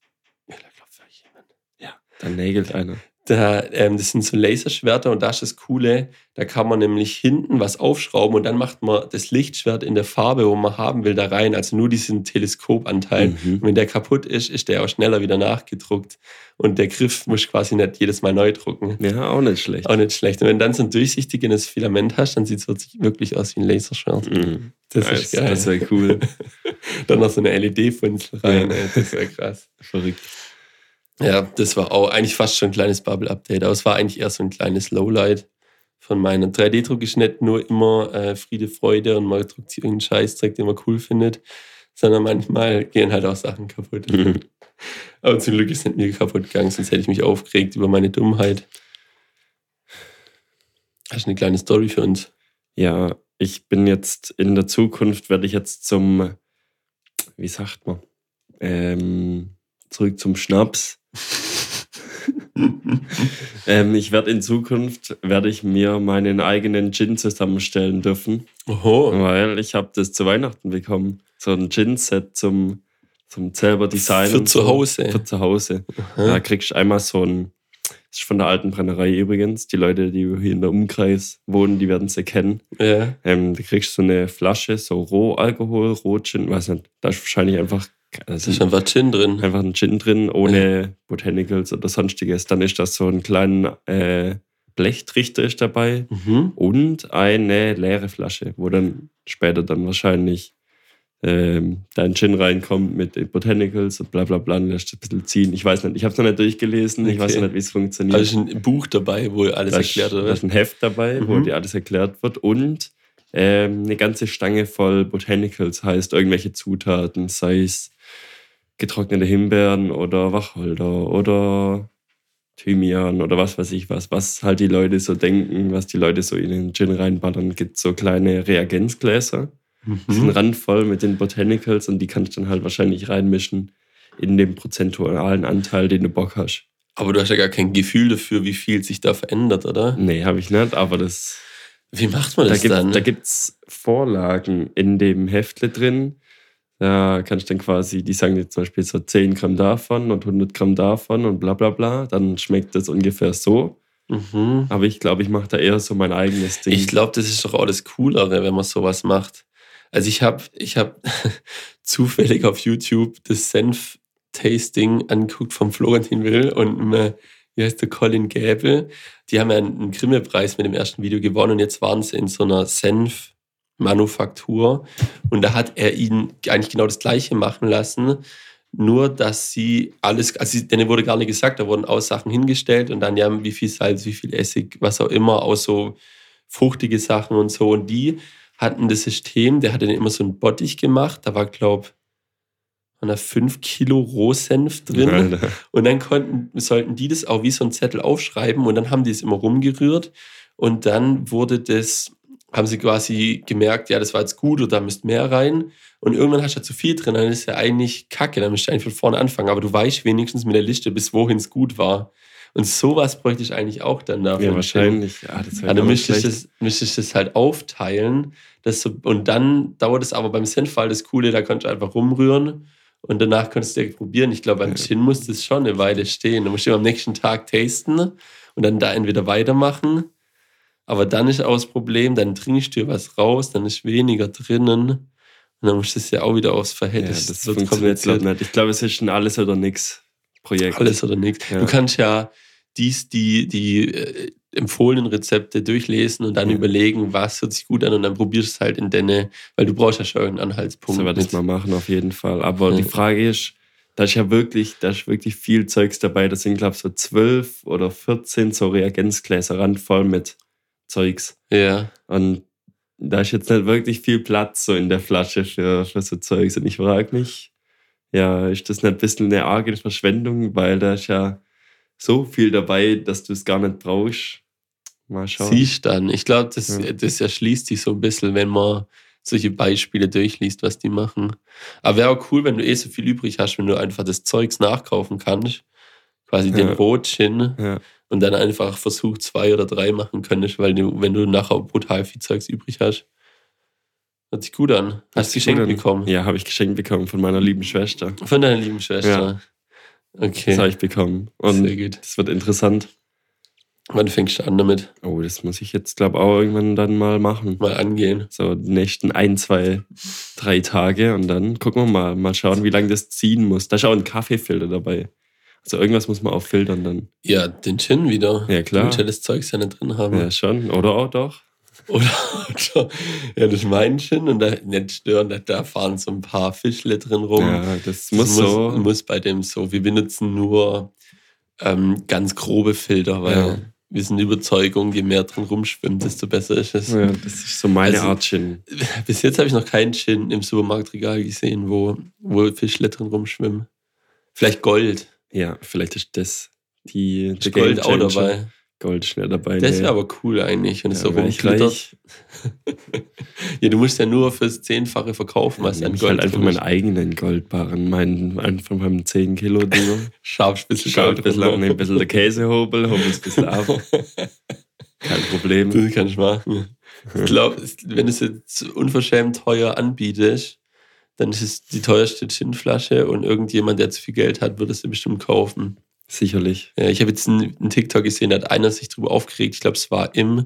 Ja, dann nägelt einer. Das sind so Laserschwerter und da ist das Coole, da kann man nämlich hinten was aufschrauben und dann macht man das Lichtschwert in der Farbe, wo man haben will, da rein. Also nur diesen Teleskopanteil. Und wenn der kaputt ist, ist der auch schneller wieder nachgedruckt. Und der Griff muss quasi nicht jedes Mal neu drucken. Ja, auch nicht schlecht. Auch nicht schlecht. Und wenn du dann so ein durchsichtiges Filament hast, dann sieht es wirklich aus wie ein Laserschwert. Das ist geil. Das wäre cool. Dann noch so eine LED-Funzel rein. Ja. Das wäre krass. Verrückt. Ja, das war auch eigentlich fast schon ein kleines Bubble-Update, aber es war eigentlich eher so ein kleines Lowlight von meinem 3D-Druck. Ist nicht nur immer Friede, Freude und man druckt sich irgendeinen Scheißdreck, den man cool findet, sondern manchmal gehen halt auch Sachen kaputt. Aber zum Glück ist es nicht mir kaputt gegangen, sonst hätte ich mich aufgeregt über meine Dummheit. Hast du eine kleine Story für uns? Ja, ich bin jetzt in der Zukunft, werde ich jetzt zum, wie sagt man, zurück zum Schnaps. Ich werde in Zukunft, mir meinen eigenen Gin zusammenstellen dürfen. Oho. Weil ich habe das zu Weihnachten bekommen. So ein Gin-Set zum selber designen. Für zu Hause? Für zu Hause. Da kriegst du einmal so ein, das ist von der alten Brennerei übrigens. Die Leute, die hier in der Umkreis wohnen, die werden sie kennen. Ja. Du kriegst so eine Flasche, so Rohalkohol, Rohgin, weiß nicht, da ist wahrscheinlich einfach... Da ist einfach Gin drin. Einfach ein Gin drin, ohne Botanicals oder sonstiges. Dann ist das so ein kleiner Blechtrichter ist dabei und eine leere Flasche, wo dann später dann wahrscheinlich dein Gin reinkommt mit den Botanicals und bla bla bla, und lässt ein bisschen ziehen. Ich weiß nicht, ich habe es noch nicht durchgelesen, ich weiß noch nicht, wie es funktioniert. Also ist ein Buch dabei, wo alles erklärt wird? Da ist ein Heft dabei, wo dir alles erklärt wird und eine ganze Stange voll Botanicals, heißt irgendwelche Zutaten, sei es getrocknete Himbeeren oder Wacholder oder Thymian oder was weiß ich was halt die Leute so denken, was die Leute so in den Gin reinballern. Gibt so kleine Reagenzgläser, die sind randvoll mit den Botanicals und die kannst du dann halt wahrscheinlich reinmischen in dem prozentualen Anteil, den du Bock hast. Aber du hast ja gar kein Gefühl dafür, wie viel sich da verändert, oder? Nee, habe ich nicht, aber das... Wie macht man das dann? Da gibt es Vorlagen in dem Heftle drin. Da kannst du dann quasi, die sagen jetzt zum Beispiel so 10 Gramm davon und 100 Gramm davon und bla bla bla. Dann schmeckt das ungefähr so. Aber ich glaube, ich mache da eher so mein eigenes Ding. Ich glaube, das ist doch auch das Coolere, wenn man sowas macht. Also ich hab zufällig auf YouTube das Senf-Tasting angeguckt vom Florentin Will und wie heißt der, Colin Gäbel. Die haben ja einen Grimme-Preis mit dem ersten Video gewonnen und jetzt waren sie in so einer Senf-Manufaktur und da hat er ihn eigentlich genau das Gleiche machen lassen, Nur, dass sie alles, also denen wurde gar nicht gesagt, da wurden auch Sachen hingestellt und dann ja, wie viel Salz, wie viel Essig, was auch immer, auch so fruchtige Sachen und so. Und die hatten das System, der hatte dann immer so einen Bottich gemacht, da war, glaube ich, 5 Kilo Rohsenf drin. Alter. Und dann sollten die das auch wie so einen Zettel aufschreiben und dann haben die es immer rumgerührt und dann haben sie quasi gemerkt, ja, das war jetzt gut oder da müsst mehr rein. Und irgendwann hast du ja zu viel drin, dann ist ja eigentlich Kacke, dann musst du eigentlich von vorne anfangen. Aber du weißt wenigstens mit der Liste, bis wohin es gut war. Und sowas bräuchte ich eigentlich auch dann dafür. Ja, wahrscheinlich. Ja, das dann müsste ich das halt aufteilen. Und dann dauert es aber beim Senfball das Coole, da kannst du einfach rumrühren und danach kannst du direkt probieren. Ich glaube, beim Gin muss das schon eine Weile stehen. Du musst immer am nächsten Tag tasten und dann da entweder weitermachen. Aber dann ist auch das Problem, dann trinkst du was raus, dann ist weniger drinnen. Und dann musst du es ja auch wieder aufs Verhältnis. Ja, das funktioniert glaube nicht. Ich glaube, es ist ein Alles- oder Nix-Projekt. Alles oder nichts. Ja. Du kannst ja die empfohlenen Rezepte durchlesen und dann überlegen, was hört sich gut an und dann probierst du es halt in deine, weil du brauchst ja schon irgendeinen Anhaltspunkt. So werde ich das mal machen, auf jeden Fall. Aber die Frage ist, da ist wirklich viel Zeugs dabei. Das sind, glaube ich, so 12 oder 14 so Reagenzgläser randvoll mit Zeugs. Ja. Und da ist jetzt nicht wirklich viel Platz so in der Flasche für so Zeugs. Und ich frage mich, ja, ist das nicht ein bisschen eine arge Verschwendung, weil da ist ja so viel dabei, dass du es gar nicht brauchst. Mal schauen. Siehst dann. Ich glaube, das erschließt sich so ein bisschen, wenn man solche Beispiele durchliest, was die machen. Aber wäre auch cool, wenn du so viel übrig hast, wenn du einfach das Zeugs nachkaufen kannst. Quasi den Rotgin. Ja. Und dann einfach Versuch 2 oder 3 machen könntest, weil wenn du nachher brutal viel Zeugs übrig hast. Hört sich gut an. Hast du geschenkt bekommen? Ja, habe ich geschenkt bekommen von meiner lieben Schwester. Von deiner lieben Schwester? Ja. Okay. Das habe ich bekommen. Und sehr gut. Das wird interessant. Wann fängst du an damit? Oh, das muss ich jetzt, glaube ich, auch irgendwann dann mal machen. Mal angehen. So die nächsten 1, 2, 3 Tage und dann gucken wir mal schauen, wie lange das ziehen muss. Da ist auch ein Kaffeefilter dabei. Also irgendwas muss man auch filtern dann. Ja, den Gin wieder. Ja, klar. Du willst ja das Zeug ja nicht drin haben. Ja, schon. Oder auch doch. Oder ja, das ist mein Gin und da nicht stören, da fahren so ein paar Fischle drin rum. Ja, das muss bei dem so. Wir benutzen nur ganz grobe Filter, weil wir sind Überzeugung, je mehr drin rumschwimmt, desto besser ist es. Ja, das ist so meine Art Gin. Bis jetzt habe ich noch keinen Gin im Supermarktregal gesehen, wo Fischle drin rumschwimmen. Vielleicht Gold. Ja, vielleicht ist das der Gold auch dabei. Gold ist nicht dabei. Das wäre aber cool eigentlich, wenn es so rumglittert. Ja, du musst ja nur fürs 10-fache verkaufen, was an Gold Gold halt einfach meinen eigenen Goldbarren, von meinem 10 Kilo Ding. Scharf ein bisschen der Käsehobel, hobel es ein bisschen ab. Kein Problem. Das kannst du machen. Ich glaube, wenn du es jetzt unverschämt teuer anbietest, dann ist es die teuerste Ginflasche und irgendjemand, der zu viel Geld hat, wird es bestimmt kaufen. Sicherlich. Ja, ich habe jetzt einen TikTok gesehen, da hat einer sich drüber aufgeregt. Ich glaube, es war im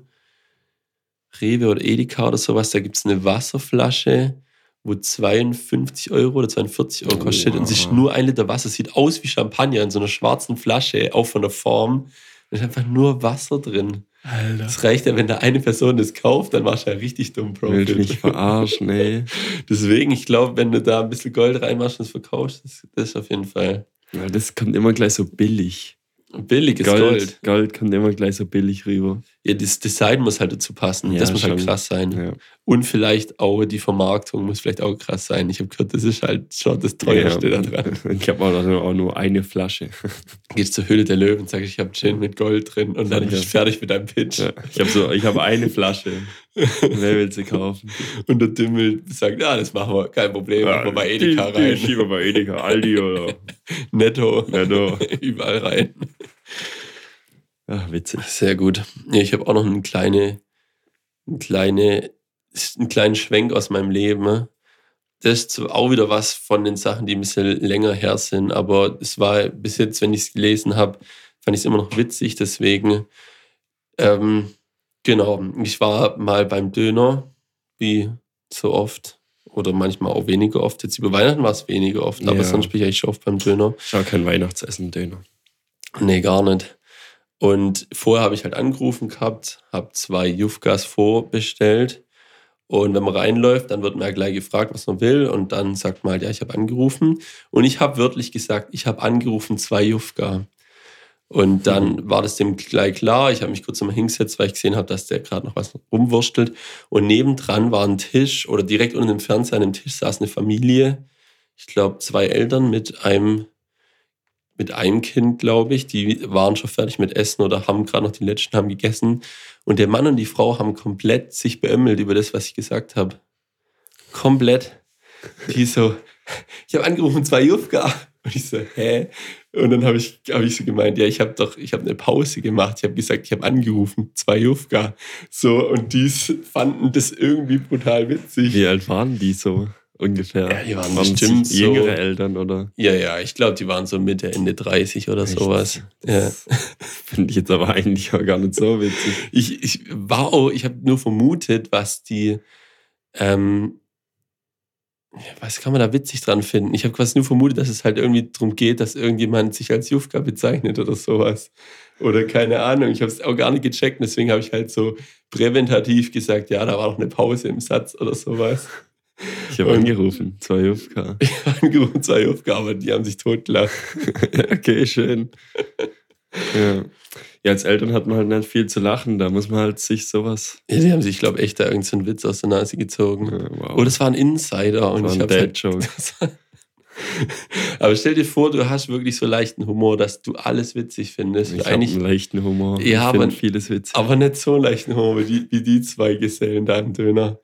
Rewe oder Edeka oder sowas. Da gibt es eine Wasserflasche, wo 52 Euro oder 42 Euro kostet. Und es ist nur 1 Liter Wasser. Sieht aus wie Champagner in so einer schwarzen Flasche, auch von der Form. Da ist einfach nur Wasser drin. Alter. Das reicht ja, wenn da eine Person das kauft, dann machst du ja richtig dumm Profit. Will mich verarschen, ey. Deswegen, ich glaube, wenn du da ein bisschen Gold reinmachst und es verkaufst, das ist auf jeden Fall. Ja, das kommt immer gleich so billig. Billiges Gold. Gold kommt immer gleich so billig rüber. Ja, das Design muss halt dazu passen. Ja, das muss schon. halt krass sein. Ja. Und vielleicht auch die Vermarktung muss vielleicht auch krass sein. Ich habe gehört, das ist halt schon das Teuerste da dran. Ich habe auch nur eine Flasche. Gehst zur Höhle der Löwen und sagst, ich habe Gin mit Gold drin und dann bist du fertig mit deinem Pitch. Ja. Ich habe eine Flasche. Wer will sie kaufen? Und der Dümmel sagt, ja, das machen wir, kein Problem, machen wir bei Edeka rein. Die schieben wir bei Edeka, Aldi oder Netto. Überall rein. Ach, witzig. Sehr gut. Ja, ich habe auch noch einen kleinen Schwenk aus meinem Leben. Das ist auch wieder was von den Sachen, die ein bisschen länger her sind, aber es war bis jetzt, wenn ich es gelesen habe, fand ich es immer noch witzig, deswegen genau, ich war mal beim Döner, wie so oft, oder manchmal auch weniger oft. Jetzt über Weihnachten war es weniger oft, aber sonst bin ich eigentlich schon oft beim Döner. Ich habe kein Weihnachtsessen, Döner. Nee, gar nicht. Und vorher habe ich halt angerufen gehabt, habe 2 Jufkas vorbestellt Und wenn man reinläuft, dann wird man ja gleich gefragt, was man will. Und dann sagt man halt, ja, ich habe angerufen. Und ich habe wörtlich gesagt, ich habe angerufen 2 Jufka. Und dann war das dem gleich klar. Ich habe mich kurz nochmal hingesetzt, weil ich gesehen habe, dass der gerade noch was rumwurstelt. Und nebendran war ein Tisch oder direkt unter dem Fernseher an dem Tisch saß eine Familie. Ich glaube, 2 Eltern mit einem Kind, glaube ich. Die waren schon fertig mit Essen oder haben gerade noch die letzten haben gegessen. Und der Mann und die Frau haben komplett sich beömmelt über das, was ich gesagt habe. Komplett. Die so, ich habe angerufen 2 Jufka. Und ich so, hä? Und dann habe ich so gemeint, ja, ich habe eine Pause gemacht. Ich habe gesagt, ich habe angerufen 2 Jufka. So, und die fanden das irgendwie brutal witzig. Wie alt waren die so ungefähr? Ja, die waren bestimmt so jüngere Eltern, oder? Ja, ich glaube, die waren so Mitte, Ende 30 oder Echt? sowas. Ja. Finde ich jetzt aber eigentlich auch gar nicht so witzig. Ich habe nur vermutet, was die, was kann man da witzig dran finden? Ich habe quasi nur vermutet, dass es halt irgendwie darum geht, dass irgendjemand sich als Jufka bezeichnet oder sowas. Oder keine Ahnung, ich habe es auch gar nicht gecheckt, deswegen habe ich halt so präventativ gesagt, ja, da war noch eine Pause im Satz oder sowas. Ich habe angerufen, 2 Jufka. Ich habe angerufen, 2 Jufka, aber die haben sich totgelacht. Okay, schön. Ja, als Eltern hat man halt nicht viel zu lachen, da muss man halt sich sowas... Ja, die haben sich, glaube ich, echt da irgendeinen Witz aus der Nase gezogen. Ja, wow. Oh, das war ein Insider. Und Das ich war ein habe Dad-Joke. Aber stell dir vor, du hast wirklich so leichten Humor, dass du alles witzig findest. Ich habe einen leichten Humor. Ja, ich finde vieles witzig. Aber nicht so einen leichten Humor wie die 2 Gesellen da im Döner.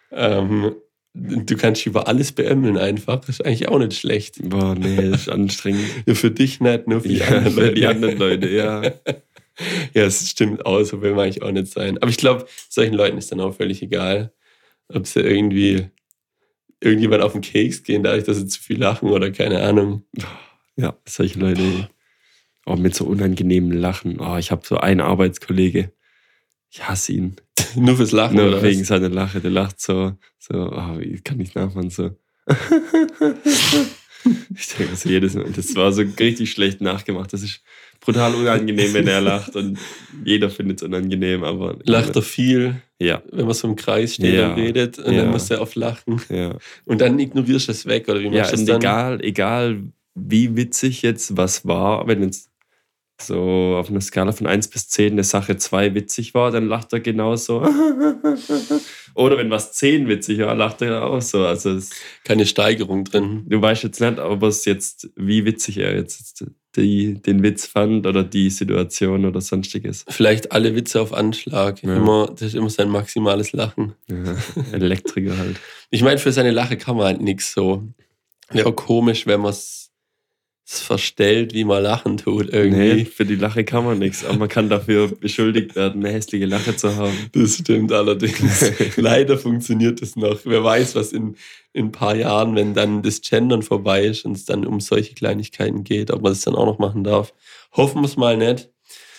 Du kannst über alles beömmeln einfach. Das ist eigentlich auch nicht schlecht. Boah, nee, das ist anstrengend. Nur für dich nicht, nur für die anderen für Leute. die anderen Leute, ja. Ja, es stimmt auch, so will man eigentlich auch nicht sein. Aber ich glaube, solchen Leuten ist dann auch völlig egal, ob sie irgendjemand auf den Keks gehen, dadurch, dass sie zu viel lachen oder keine Ahnung. Ja, solche Leute auch mit so unangenehmen Lachen. Oh, ich habe so einen Arbeitskollege, ich hasse ihn. Nur fürs Lachen Nur oder wegen was? seiner Lache. Der lacht so, wie kann ich nachmachen, so. Ich denke, so jedes Mal, das war so richtig schlecht nachgemacht. Das ist brutal unangenehm, wenn er lacht und jeder findet es unangenehm, aber... Lacht er viel, Ja, wenn man so im Kreis steht Ja. und redet und Ja. dann muss er oft lachen. ja. Und dann ignorierst du es weg, oder wie Ja, machst du das und dann? egal wie witzig jetzt was war, wenn jetzt so auf einer Skala von 1 bis 10 eine Sache 2 witzig war, dann lacht er genauso. Oder wenn was 10 witzig war, lacht er auch so. Also Keine Steigerung drin. du weißt jetzt nicht, ob es jetzt, wie witzig er jetzt den Witz fand oder die Situation oder sonstiges. Vielleicht alle Witze auf Anschlag. Ja. Das ist immer sein maximales Lachen. Ja, Elektriker halt. Ich meine, für seine Lache kann man halt nichts so. Wäre auch komisch, wenn man es verstellt, wie man lachen tut irgendwie. Nee, für die Lache kann man nichts, aber man kann dafür beschuldigt werden, eine hässliche Lache zu haben. Das stimmt allerdings. Leider funktioniert das noch. Wer weiß, was in ein paar Jahren, wenn dann das Gendern vorbei ist und es dann um solche Kleinigkeiten geht, ob man das dann auch noch machen darf. Hoffen wir es mal nicht.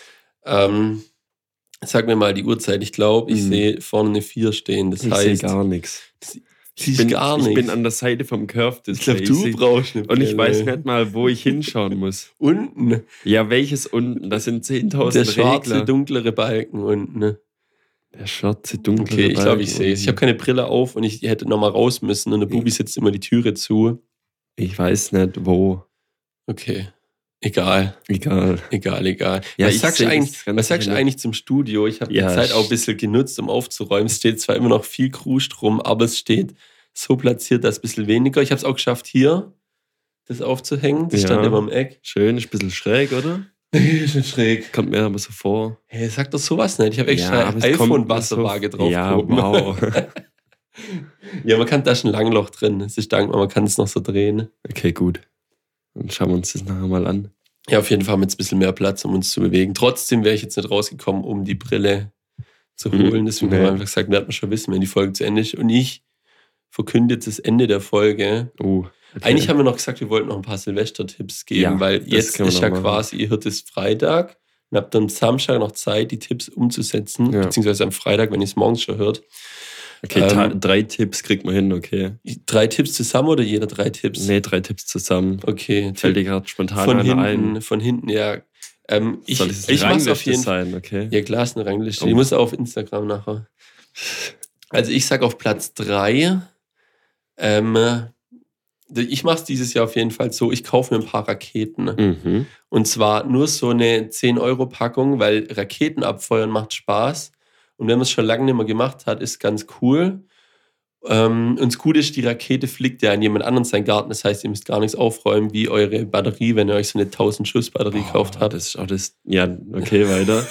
Sag mir mal die Uhrzeit. Ich glaube, ich sehe vorne eine 4 stehen. Das Ich heißt, sehe gar nichts. ich bin an der Seite vom Curve. Ich glaube, du brauchst eine Und ich Brille. weiß nicht mal, wo ich hinschauen muss. Unten. Ja, welches unten? Das sind 10.000 Der schwarze, Regler. dunklere Balken unten. Ne? Der schwarze, dunkle Okay, ich glaube, Balken ich sehe es. Ich habe unten. keine Brille auf und ich hätte nochmal raus müssen und der Bubi setzt immer die Türe zu. Ich weiß nicht, wo. Okay. Egal. Egal. Ja, was ich sagst seh du das eigentlich, ganz was sagst du sicher eigentlich zum Studio? Ich habe Ja, die Zeit auch ein bisschen genutzt, um aufzuräumen. Es steht zwar immer noch viel Kruscht rum, aber es steht so platziert, dass ein bisschen weniger. Ich habe es auch geschafft, hier das aufzuhängen. Das Ja. stand immer im Eck. Schön, ist ein bisschen schräg, oder? Ist nicht schräg. Kommt mir aber so vor. Hey, sag doch sowas nicht. Ich habe extra aber es kommt mir iPhone-Wasserwaage so- drauf Ja, gehoben. wow. Ja, man kann da schon ein Langloch drin. Es ist dankbar, man kann es noch so drehen. Okay, gut. Dann schauen wir uns das nachher mal an. Ja, auf jeden Fall haben wir jetzt ein bisschen mehr Platz, um uns zu bewegen. Trotzdem wäre ich jetzt nicht rausgekommen, um die Brille zu holen. Deswegen haben wir einfach gesagt, werden wir schon wissen, wenn die Folge zu Ende ist. Und ich verkünde jetzt das Ende der Folge. Oh, okay. Eigentlich haben wir noch gesagt, wir wollten noch ein paar Silvester-Tipps geben, Ja, weil das jetzt können wir ist ja noch machen. quasi, ihr hört es Freitag und habt dann Samstag noch Zeit, die Tipps umzusetzen, Ja. beziehungsweise am Freitag, wenn ihr es morgens schon hört. Okay, 3 Tipps kriegt man hin, okay. 3 Tipps zusammen oder jeder 3 Tipps? Nee, 3 Tipps zusammen. Okay. Fällt dir gerade spontan Von einer ein? hinten, ja. Ich Soll es mach's auf Rangliste jeden Fall. sein, okay? Ja, klar, ist eine Rangliste. Oh. Die muss auf Instagram nachher. Also ich sage auf Platz 3, ich mache es dieses Jahr auf jeden Fall so, ich kaufe mir ein paar Raketen. Mhm. Und zwar nur so eine 10-Euro-Packung, weil Raketen abfeuern macht Spaß. Und wenn man es schon lange nicht mehr gemacht hat, ist ganz cool. Und das Gute ist, die Rakete fliegt ja in jemand anderen seinen Garten. Das heißt, ihr müsst gar nichts aufräumen wie eure Batterie, wenn ihr euch so eine 1000-Schuss-Batterie gekauft habt. Das ist auch das. Ja, okay, weiter.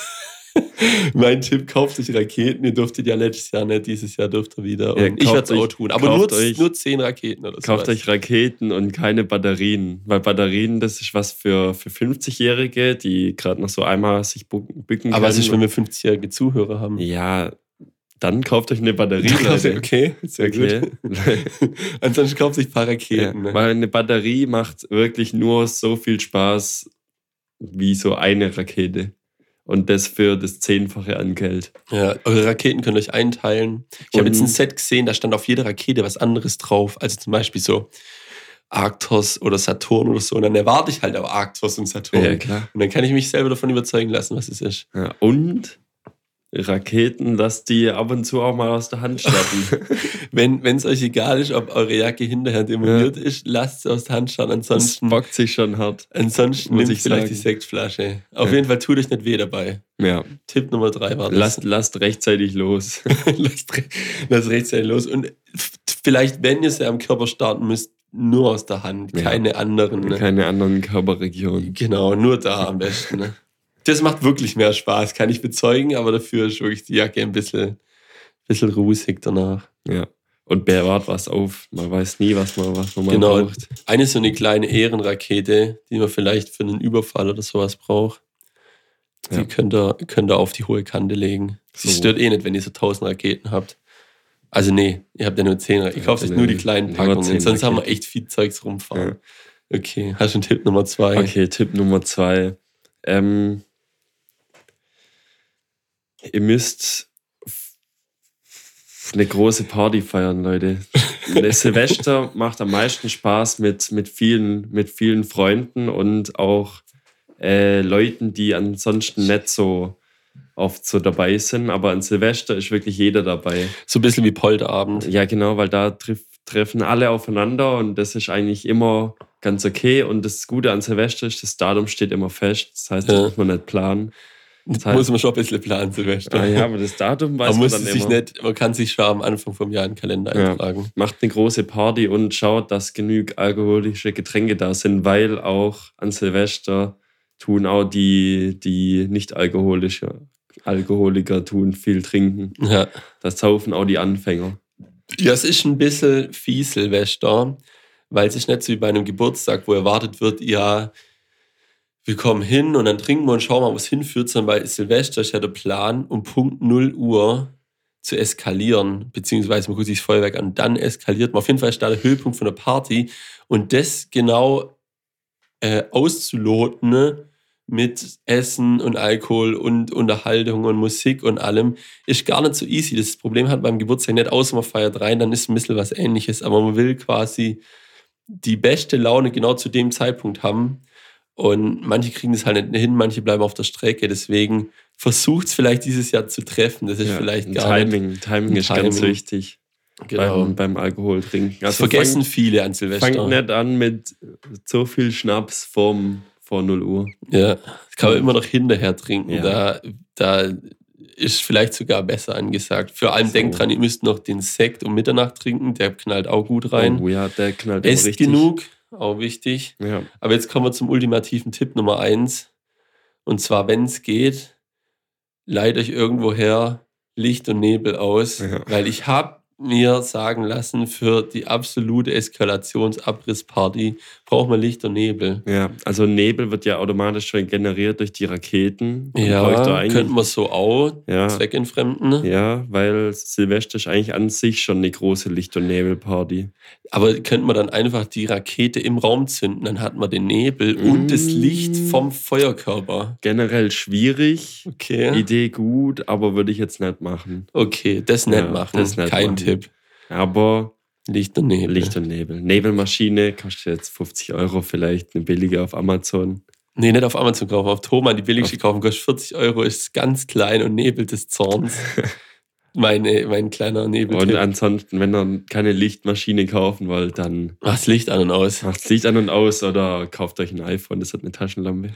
Mein Tipp, kauft euch Raketen. Ihr durftet ja letztes Jahr nicht, dieses Jahr dürft ihr wieder. Und Ja, ich werde es auch tun. Aber nur 10 Raketen oder so. Kauft euch Raketen und keine Batterien. Weil Batterien, das ist was für 50-Jährige, die gerade noch so einmal sich bücken können. Aber was ist, wenn wir 50-jährige Zuhörer haben? Ja, dann kauft euch eine Batterie, Leute. Okay, sehr gut. Ansonsten kauft euch ein paar Raketen. Ja, weil eine Batterie macht wirklich nur so viel Spaß wie so eine Rakete. Und das für das 10-fache an Geld. Ja, eure Raketen könnt ihr euch einteilen. Ich habe jetzt ein Set gesehen, da stand auf jeder Rakete was anderes drauf. Also zum Beispiel so Arktos oder Saturn oder so. Und dann erwarte ich halt auch Arktos und Saturn. Ja, klar. Und dann kann ich mich selber davon überzeugen lassen, was es ist. Ja, und Raketen, dass die ab und zu auch mal aus der Hand starten. Wenn es euch egal ist, ob eure Jacke hinterher demoliert ist, lasst sie aus der Hand starten. Ansonsten das bockt sich schon hart. Ansonsten nehmt vielleicht die Sektflasche. Auf jeden Fall tut euch nicht weh dabei. Ja. Tipp Nummer 3 war das. Lasst rechtzeitig los. lasst rechtzeitig los. Und vielleicht, wenn ihr sie am Körper starten müsst, nur aus der Hand. Keine anderen. Ne? Keine anderen Körperregionen. Genau, nur da am besten. Ne? Das macht wirklich mehr Spaß, kann ich bezeugen, aber dafür ist wirklich die Jacke ein bisschen rußig danach. Ja. Und bewahrt was auf. Man weiß nie, was man mal braucht. Eine so eine kleine Ehrenrakete, die man vielleicht für einen Überfall oder sowas braucht. Die könnt ihr auf die hohe Kante legen. Das stört eh nicht, wenn ihr so 1000 Raketen habt. Also nee, ihr habt ja nur 10 Raketen. Ihr kauft euch nur die kleinen Packungen. Sonst haben wir echt viel Zeugs rumfahren. Ja. Okay, hast du einen Tipp Nummer 2? Okay, Tipp Nummer 2. Ihr müsst eine große Party feiern, Leute. Silvester macht am meisten Spaß mit vielen Freunden und auch Leuten, die ansonsten nicht so oft so dabei sind. Aber an Silvester ist wirklich jeder dabei. So ein bisschen wie Polterabend. Ja, genau, weil da treffen alle aufeinander und das ist eigentlich immer ganz okay. Und das Gute an Silvester ist, das Datum steht immer fest. Das heißt, das muss man nicht planen. Das muss man schon ein bisschen planen, Silvester. Ja, aber das Datum weiß man dann immer. Man kann sich schon am Anfang vom Jahr in den Kalender eintragen. Ja, macht eine große Party und schaut, dass genug alkoholische Getränke da sind, weil auch an Silvester tun auch die Nicht-Alkoholiker tun viel trinken. Ja. Das saufen auch die Anfänger. Ja, es ist ein bisschen fies, Silvester, weil es ist nicht so wie bei einem Geburtstag, wo erwartet wird, ja, wir kommen hin und dann trinken wir und schauen mal, wo es hinführt, sondern bei Silvester ist ja der Plan, um Punkt 0 Uhr zu eskalieren, beziehungsweise man guckt sich das Feuerwerk an, dann eskaliert man. Auf jeden Fall ist da der Höhepunkt von der Party und das genau auszuloten mit Essen und Alkohol und Unterhaltung und Musik und allem, ist gar nicht so easy. Das Problem hat beim Geburtstag nicht, außer man feiert rein, dann ist ein bisschen was Ähnliches, aber man will quasi die beste Laune genau zu dem Zeitpunkt haben. Und manche kriegen das halt nicht hin, manche bleiben auf der Strecke. Deswegen versucht es vielleicht dieses Jahr zu treffen. Das ist vielleicht gar nicht. Timing ist ganz wichtig. Genau. Beim Alkohol trinken. Also das vergessen viele an Silvester. Fangt nicht an mit so viel Schnaps vor 0 Uhr. Ja, das kann man immer noch hinterher trinken. Ja. Da ist vielleicht sogar besser angesagt. Vor allem denkt dran, ihr müsst noch den Sekt um Mitternacht trinken. Der knallt auch gut rein. Oh ja, der knallt auch richtig. Genug. Auch wichtig. Ja. Aber jetzt kommen wir zum ultimativen Tipp Nummer 1. Und zwar, wenn es geht, leiht euch irgendwoher Licht und Nebel aus. Ja. Weil ich habe mir sagen lassen, für die absolute Eskalationsabrissparty braucht man Licht und Nebel. Ja, also Nebel wird ja automatisch schon generiert durch die Raketen. Ja, könnten wir so auch zweckentfremden. Ja, weil Silvester ist eigentlich an sich schon eine große Licht- und Nebelparty. Aber könnte man dann einfach die Rakete im Raum zünden, dann hat man den Nebel und das Licht vom Feuerkörper. Generell schwierig. Okay. Idee gut, aber würde ich jetzt nicht machen. Okay, das nicht machen. Das nicht Kein Tipp. Aber Licht und Nebel. Licht und Nebel. Nebelmaschine kostet jetzt 50 €, vielleicht eine billige auf Amazon. Nee, nicht auf Amazon kaufen, auf Thomann. Die billigste kaufen kostet 40 €, ist ganz klein und nebelt des Zorns. mein kleiner Und Nebeltipp. ansonsten, wenn ihr keine Lichtmaschine kaufen wollt, dann Macht's Licht an und aus. macht das Licht an und aus oder kauft euch ein iPhone, das hat eine Taschenlampe.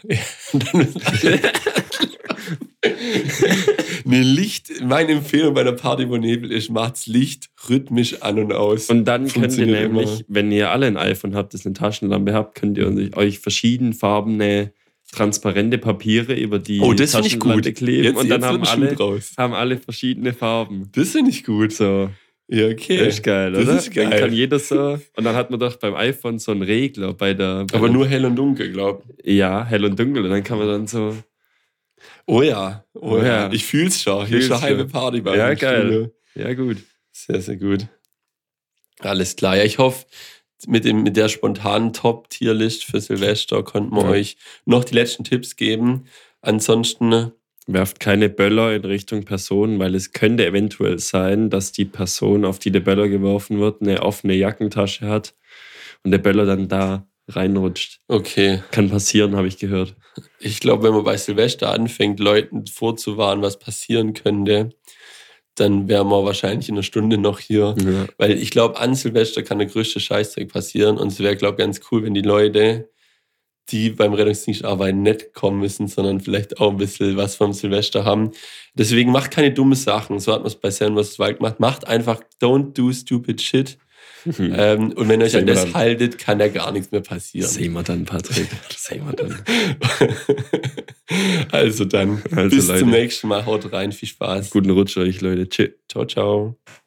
Meine Empfehlung bei einer Party, wo Nebel ist, macht's Licht rhythmisch an und aus. Und dann könnt ihr Funktioniert nämlich, immer. wenn ihr alle ein iPhone habt, das eine Taschenlampe habt, könnt ihr euch verschiedenfarbene, transparente Papiere über die Oh, das finde ich Taschenlampe gut. kleben. Und dann wird ein Schuh draus. haben alle verschiedene Farben. Das finde ich gut. So, Ja, okay. das ist geil, Das oder? ist geil. Dann kann jeder so. Und dann hat man doch beim iPhone so einen Regler bei der. Aber nur hell und dunkel, glaub. Ja, hell und dunkel. Und dann kann man dann so. Oh ja. Ja. Ich fühl's schon. Hier ist Fühl's schon eine halbe schon. Party bei Ja, uns. geil. Ja, gut. Sehr, sehr gut. Alles klar. Ja, ich hoffe, mit der spontanen Top-Tier-List für Silvester konnten wir euch noch die letzten Tipps geben. Ansonsten, Werft keine Böller in Richtung Person, weil es könnte eventuell sein, dass die Person, auf die der Böller geworfen wird, eine offene Jackentasche hat und der Böller dann da reinrutscht. okay. Kann passieren, habe ich gehört. Ich glaube, wenn man bei Silvester anfängt, Leuten vorzuwarnen, was passieren könnte, dann wären wir wahrscheinlich in einer Stunde noch hier. Ja. Weil ich glaube, an Silvester kann der größte Scheißdreck passieren. Und es wäre, glaube ich, ganz cool, wenn die Leute, die beim Rettungsdienst arbeiten, nicht kommen müssen, sondern vielleicht auch ein bisschen was vom Silvester haben. Deswegen macht keine dummen Sachen. So hat man es bei Seven vs. Wild gemacht. Macht einfach don't do stupid shit. Und wenn ihr euch Sehen an wir das dann. haltet, kann da gar nichts mehr passieren. Sehen wir dann, Patrick. Sehen wir dann. Also dann, Also bis Leute. zum nächsten Mal. Haut rein, viel Spaß. Guten Rutsch euch, Leute. Tschüss. Ciao, ciao.